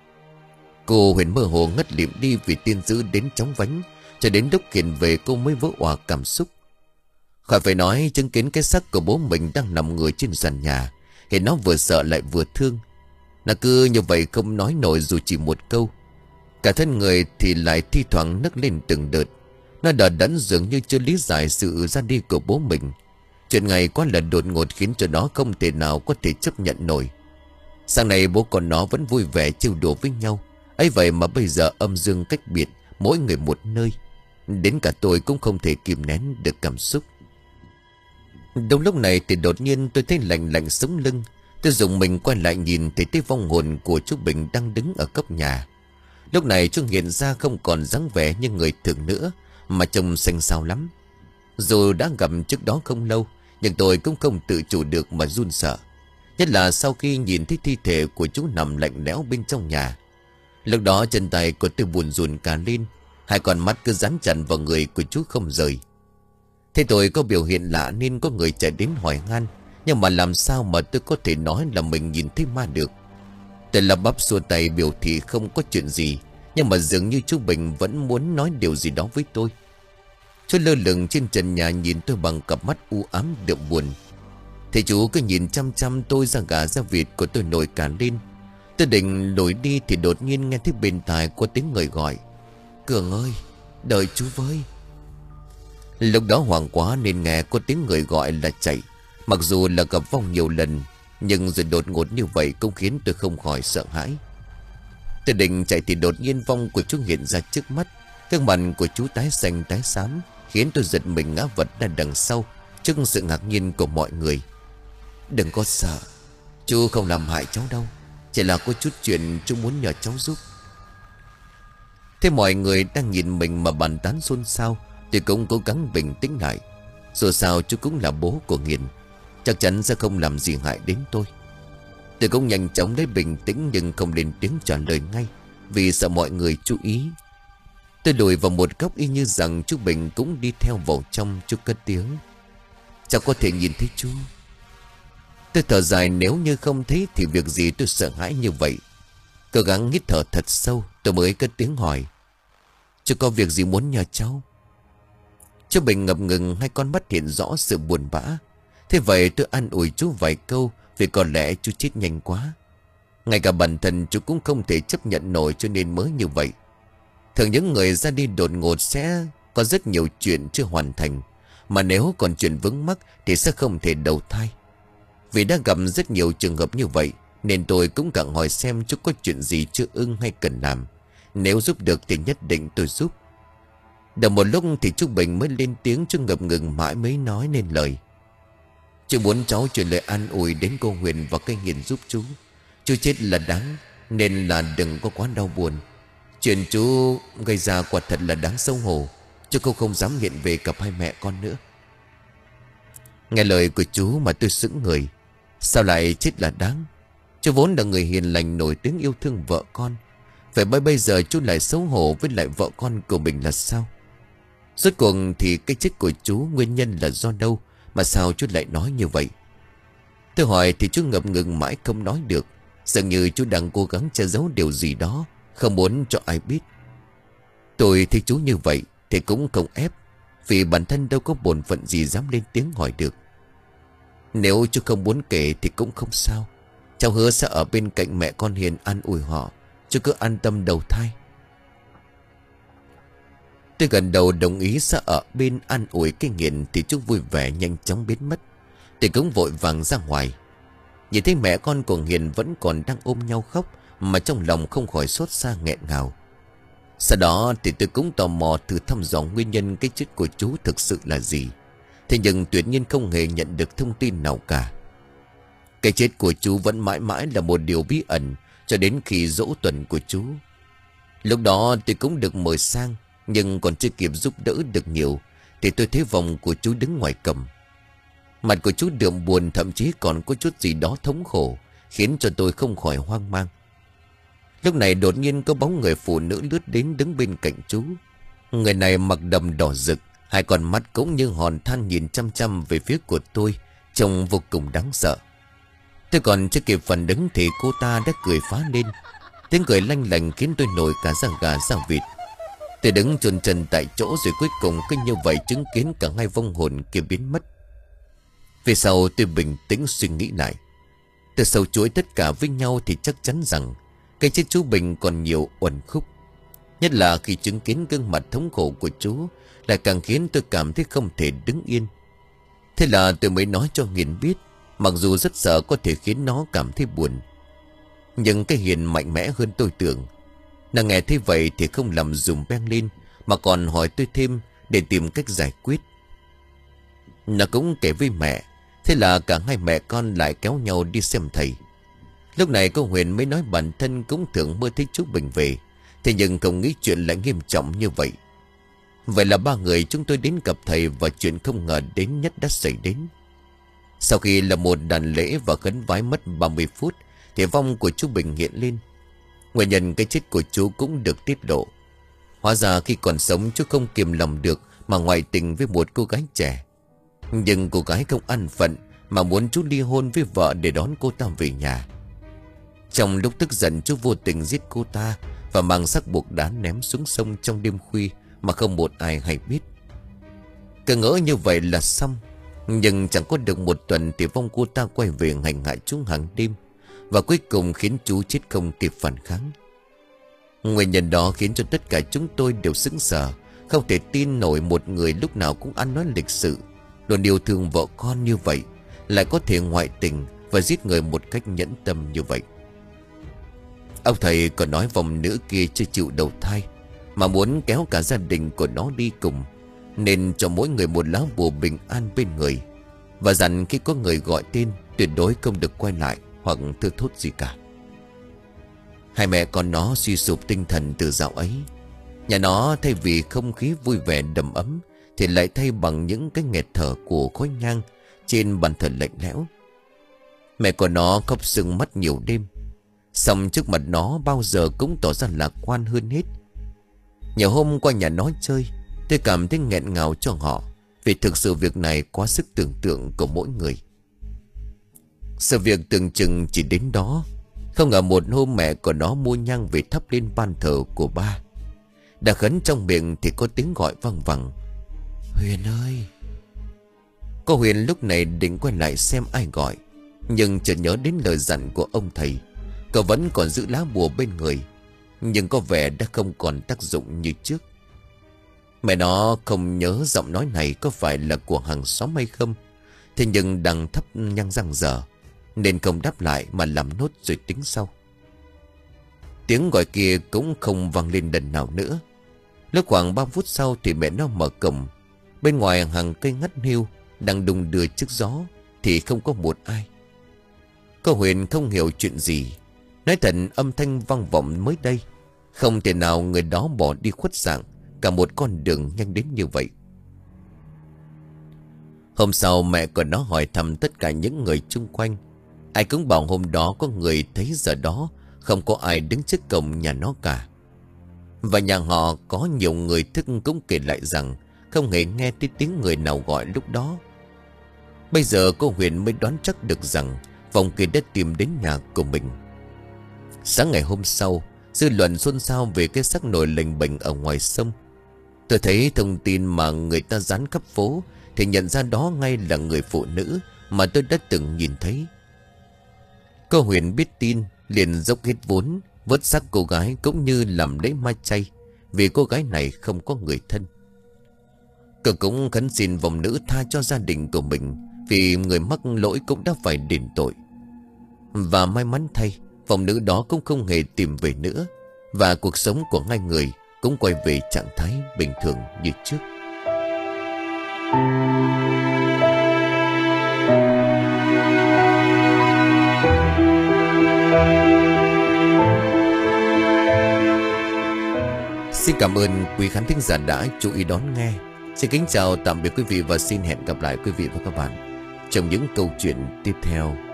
Speaker 1: Cô Huyền mơ hồ ngất lịm đi vì tiên dữ đến chóng vánh. Cho đến lúc Hiền về cô mới vỡ òa cảm xúc. Khỏi phải nói, chứng kiến cái xác của bố mình đang nằm người trên sàn nhà, Hiền nó vừa sợ lại vừa thương. Nó cứ như vậy không nói nổi dù chỉ một câu. Cả thân người thì lại thi thoảng nấc lên từng đợt. Nó đờ đẫn dường như chưa lý giải sự ra đi của bố mình. Chuyện này quá là đột ngột khiến cho nó không thể nào có thể chấp nhận nổi. Sáng nay bố con nó vẫn vui vẻ trêu đùa với nhau. Ấy vậy mà bây giờ âm dương cách biệt, mỗi người một nơi. Đến cả tôi cũng không thể kìm nén được cảm xúc. Đúng lúc này thì đột nhiên tôi thấy lạnh lạnh sống lưng. Tôi dùng mình quay lại nhìn thì thấy vong hồn của chú Bình đang đứng ở góc nhà. Lúc này chú hiện ra không còn dáng vẻ như người thường nữa, mà trông xanh xao lắm. Dù đã gặp trước đó không lâu, nhưng tôi cũng không tự chủ được mà run sợ. Nhất là sau khi nhìn thấy thi thể của chú nằm lạnh lẽo bên trong nhà. Lúc đó chân tay của tôi buồn rùn cả lên. Hai con mắt cứ dán chặt vào người của chú không rời. Thế tôi có biểu hiện lạ nên có người chạy đến hỏi han. Nhưng mà làm sao mà tôi có thể nói là mình nhìn thấy ma được. Tôi lập bắp xua tay biểu thị không có chuyện gì. Nhưng mà dường như chú Bình vẫn muốn nói điều gì đó với tôi. Chú lơ lửng trên trần nhà nhìn tôi bằng cặp mắt u ám đượm buồn. Thì chú cứ nhìn chăm chăm tôi, ra gà ra vịt của tôi nổi cả lên. Tôi định lùi đi thì đột nhiên nghe thấy bên tai có tiếng người gọi: "Cường ơi, đợi chú với." Lúc đó hoảng quá nên nghe có tiếng người gọi là chạy. Mặc dù là gặp vong nhiều lần, nhưng rồi đột ngột như vậy cũng khiến tôi không khỏi sợ hãi. Tôi định chạy thì đột nhiên vong của chú hiện ra trước mắt. Gương mặt của chú tái xanh tái xám, khiến tôi giật mình ngã vật ra đằng sau trước sự ngạc nhiên của mọi người. "Đừng có sợ, chú không làm hại cháu đâu. Chỉ là có chút chuyện chú muốn nhờ cháu giúp." Thế mọi người đang nhìn mình mà bàn tán xôn xao, tôi cũng cố gắng bình tĩnh lại. Dù sao chú cũng là bố của Hiền, chắc chắn sẽ không làm gì hại đến tôi. Tôi cũng nhanh chóng lấy bình tĩnh nhưng không lên tiếng trả lời ngay, vì sợ mọi người chú ý. Tôi lùi vào một góc y như rằng chú Bình cũng đi theo vào trong. Chú cất tiếng: "Cháu có thể nhìn thấy chú." Tôi thở dài, nếu như không thấy thì việc gì tôi sợ hãi như vậy. Cố gắng hít thở thật sâu, tôi mới cất tiếng hỏi: "Chú có việc gì muốn nhờ cháu?" Chú Bình ngập ngừng, hai con mắt hiện rõ sự buồn bã. Thế vậy tôi an ủi chú vài câu, vì có lẽ chú chết nhanh quá. Ngay cả bản thân chú cũng không thể chấp nhận nổi, cho nên mới như vậy. Thường những người ra đi đột ngột sẽ có rất nhiều chuyện chưa hoàn thành, mà nếu còn chuyện vướng mắc thì sẽ không thể đầu thai. Vì đã gặp rất nhiều trường hợp như vậy, nên tôi cũng gặng hỏi xem chú có chuyện gì chưa ưng hay cần làm. Nếu giúp được thì nhất định tôi giúp. Được một lúc thì chú Bình mới lên tiếng. Chú ngập ngừng mãi mới nói nên lời: "Chú muốn cháu truyền lời an ủi đến cô Huyền và cây Hiền giúp chú. Chú chết là đáng, nên là đừng có quá đau buồn. Chuyện chú gây ra quả thật là đáng xấu hổ. Chú cũng không dám hiện về gặp hai mẹ con nữa." Nghe lời của chú mà tôi sững người. Sao lại chết là đáng? Chú vốn là người hiền lành nổi tiếng yêu thương vợ con. Vậy bởi bây giờ chú lại xấu hổ với lại vợ con của mình là sao? Rốt cuộc thì cái chết của chú nguyên nhân là do đâu mà sao chú lại nói như vậy? Tôi hỏi thì chú ngập ngừng mãi không nói được. Dường như chú đang cố gắng che giấu điều gì đó, không muốn cho ai biết. Tôi thấy chú như vậy thì cũng không ép, vì bản thân đâu có bổn phận gì dám lên tiếng hỏi được. Nếu chú không muốn kể thì cũng không sao. Cháu hứa sẽ ở bên cạnh mẹ con Hiền an ủi họ. Chú cứ an tâm đầu thai. Tôi gần đầu đồng ý sẽ ở bên an ủi cái Hiền, thì chú vui vẻ nhanh chóng biến mất. Tôi cũng vội vàng ra ngoài. Nhìn thấy mẹ con của Hiền vẫn còn đang ôm nhau khóc, mà trong lòng không khỏi xót xa nghẹn ngào. Sau đó thì tôi cũng tò mò thử thăm dò nguyên nhân cái chết của chú thực sự là gì. Thế nhưng tuyệt nhiên không hề nhận được thông tin nào cả. Cái chết của chú vẫn mãi mãi là một điều bí ẩn cho đến khi giỗ tuần của chú. Lúc đó tôi cũng được mời sang, nhưng còn chưa kịp giúp đỡ được nhiều thì tôi thấy vòng của chú đứng ngoài cầm. Mặt của chú đượm buồn, thậm chí còn có chút gì đó thống khổ, khiến cho tôi không khỏi hoang mang. Lúc này đột nhiên có bóng người phụ nữ lướt đến đứng bên cạnh chú. Người này mặc đầm đỏ rực, Hai con mắt cũng như hòn than nhìn chăm chăm về phía của tôi, trông vô cùng đáng sợ. Tôi còn chưa kịp phản ứng thì cô ta đã cười phá lên. Tiếng cười lanh lành khiến tôi nổi cả da gà da vịt. Tôi đứng chôn chân tại chỗ, rồi cuối cùng cứ như vậy chứng kiến cả hai vong hồn kia biến mất. Về sau tôi bình tĩnh suy nghĩ lại. Từ sâu chuỗi tất cả với nhau thì chắc chắn rằng cái chết chú Bình còn nhiều uẩn khúc. Nhất là khi chứng kiến gương mặt thống khổ của chú, lại càng khiến tôi cảm thấy không thể đứng yên. Thế là tôi mới nói cho Hiền biết, mặc dù rất sợ có thể khiến nó cảm thấy buồn, nhưng cái Hiền mạnh mẽ hơn tôi tưởng. Nàng nghe thấy vậy thì không làm dùm beng lên, mà còn hỏi tôi thêm để tìm cách giải quyết. Nó cũng kể với mẹ. Thế là cả hai mẹ con lại kéo nhau đi xem thầy. Lúc này cô Huyền mới nói bản thân cũng thường mơ thấy chú Bình về, thế nhưng không nghĩ chuyện lại nghiêm trọng như vậy. Vậy là ba người chúng tôi đến gặp thầy, và chuyện không ngờ đến nhất đã xảy đến. Sau khi là một đàn lễ và khấn vái mất ba mươi phút thì vong của chú Bình hiện lên. Nguyên nhân cái chết của chú cũng được tiết lộ. Hóa ra khi còn sống chú không kiềm lòng được mà ngoại tình với một cô gái trẻ. Nhưng cô gái không ăn phận mà muốn chú ly hôn với vợ để đón cô ta về nhà. Trong lúc tức giận, chú vô tình giết cô ta và mang xác buộc đá ném xuống sông trong đêm khuya mà không một ai hay biết. Cứ ngỡ như vậy là xong, nhưng chẳng có được một tuần thì vong cô ta quay về hành hạ chú hàng đêm, và cuối cùng khiến chú chết không kịp phản kháng. Nguyên nhân đó khiến cho tất cả chúng tôi đều sững sờ, không thể tin nổi một người lúc nào cũng ăn nói lịch sự, luôn yêu thương vợ con như vậy, lại có thể ngoại tình và giết người một cách nhẫn tâm như vậy. Ông thầy còn nói vong nữ kia chưa chịu đầu thai mà muốn kéo cả gia đình của nó đi cùng, nên cho mỗi người một lá bùa bình an bên người, và dặn khi có người gọi tên tuyệt đối không được quay lại hoặc thưa thốt gì cả. Hai mẹ con nó suy sụp tinh thần từ dạo ấy. Nhà nó thay vì không khí vui vẻ đầm ấm thì lại thay bằng những cái nghẹt thở của khói nhang trên bàn thờ lạnh lẽo. Mẹ của nó khóc sưng mắt nhiều đêm, xong trước mặt nó bao giờ cũng tỏ ra lạc quan hơn hết. Nhiều hôm qua nhà nó chơi, tôi cảm thấy nghẹn ngào cho họ, vì thực sự việc này quá sức tưởng tượng của mỗi người. Sự việc tưởng chừng chỉ đến đó. Không ngờ một hôm mẹ của nó mua nhang về thắp lên ban thờ của ba. Đã khấn trong miệng thì có tiếng gọi vang vẳng: "Huyền ơi!" Cô Huyền lúc này định quay lại xem ai gọi, nhưng chợt nhớ đến lời dặn của ông thầy. Cậu vẫn còn giữ lá bùa bên người, nhưng có vẻ đã không còn tác dụng như trước. Mẹ nó không nhớ giọng nói này có phải là của hàng xóm hay không. Thế nhưng đang thắp nhang răng dở, nên không đáp lại mà làm nốt rồi tính sau. Tiếng gọi kia cũng không vang lên lần nào nữa. Lúc khoảng ba phút sau thì mẹ nó mở cổng. Bên ngoài hàng cây ngắt hiu đang đung đưa trước gió thì không có một ai. Cô Huyền không hiểu chuyện gì. Nói thật, âm thanh vang vọng mới đây, không thể nào người đó bỏ đi khuất dạng cả một con đường nhanh đến như vậy. Hôm sau mẹ của nó hỏi thăm tất cả những người chung quanh. Ai cũng bảo hôm đó có người thấy giờ đó không có ai đứng trước cổng nhà nó cả. Và nhà họ có nhiều người thức cũng kể lại rằng không hề nghe thấy tiếng người nào gọi lúc đó. Bây giờ cô Huyền mới đoán chắc được rằng vong kia đã tìm đến nhà của mình. Sáng ngày hôm sau, dư luận xôn xao về cái xác nổi lềnh bềnh ở ngoài sông. Tôi thấy thông tin mà người ta dán khắp phố thì nhận ra đó ngay là người phụ nữ mà tôi đã từng nhìn thấy. Cô Huyền biết tin liền dốc hết vốn vớt xác cô gái cũng như làm lễ ma chay, vì cô gái này không có người thân. Cô cũng khấn xin vong nữ tha cho gia đình của mình, vì người mắc lỗi cũng đã phải đền tội. Và may mắn thay, vong nữ đó cũng không hề tìm về nữa, và cuộc sống của hai người cũng quay về trạng thái bình thường như trước. Xin cảm ơn quý khán thính giả đã chú ý đón nghe. Xin kính chào tạm biệt quý vị và xin hẹn gặp lại quý vị và các bạn trong những câu chuyện tiếp theo.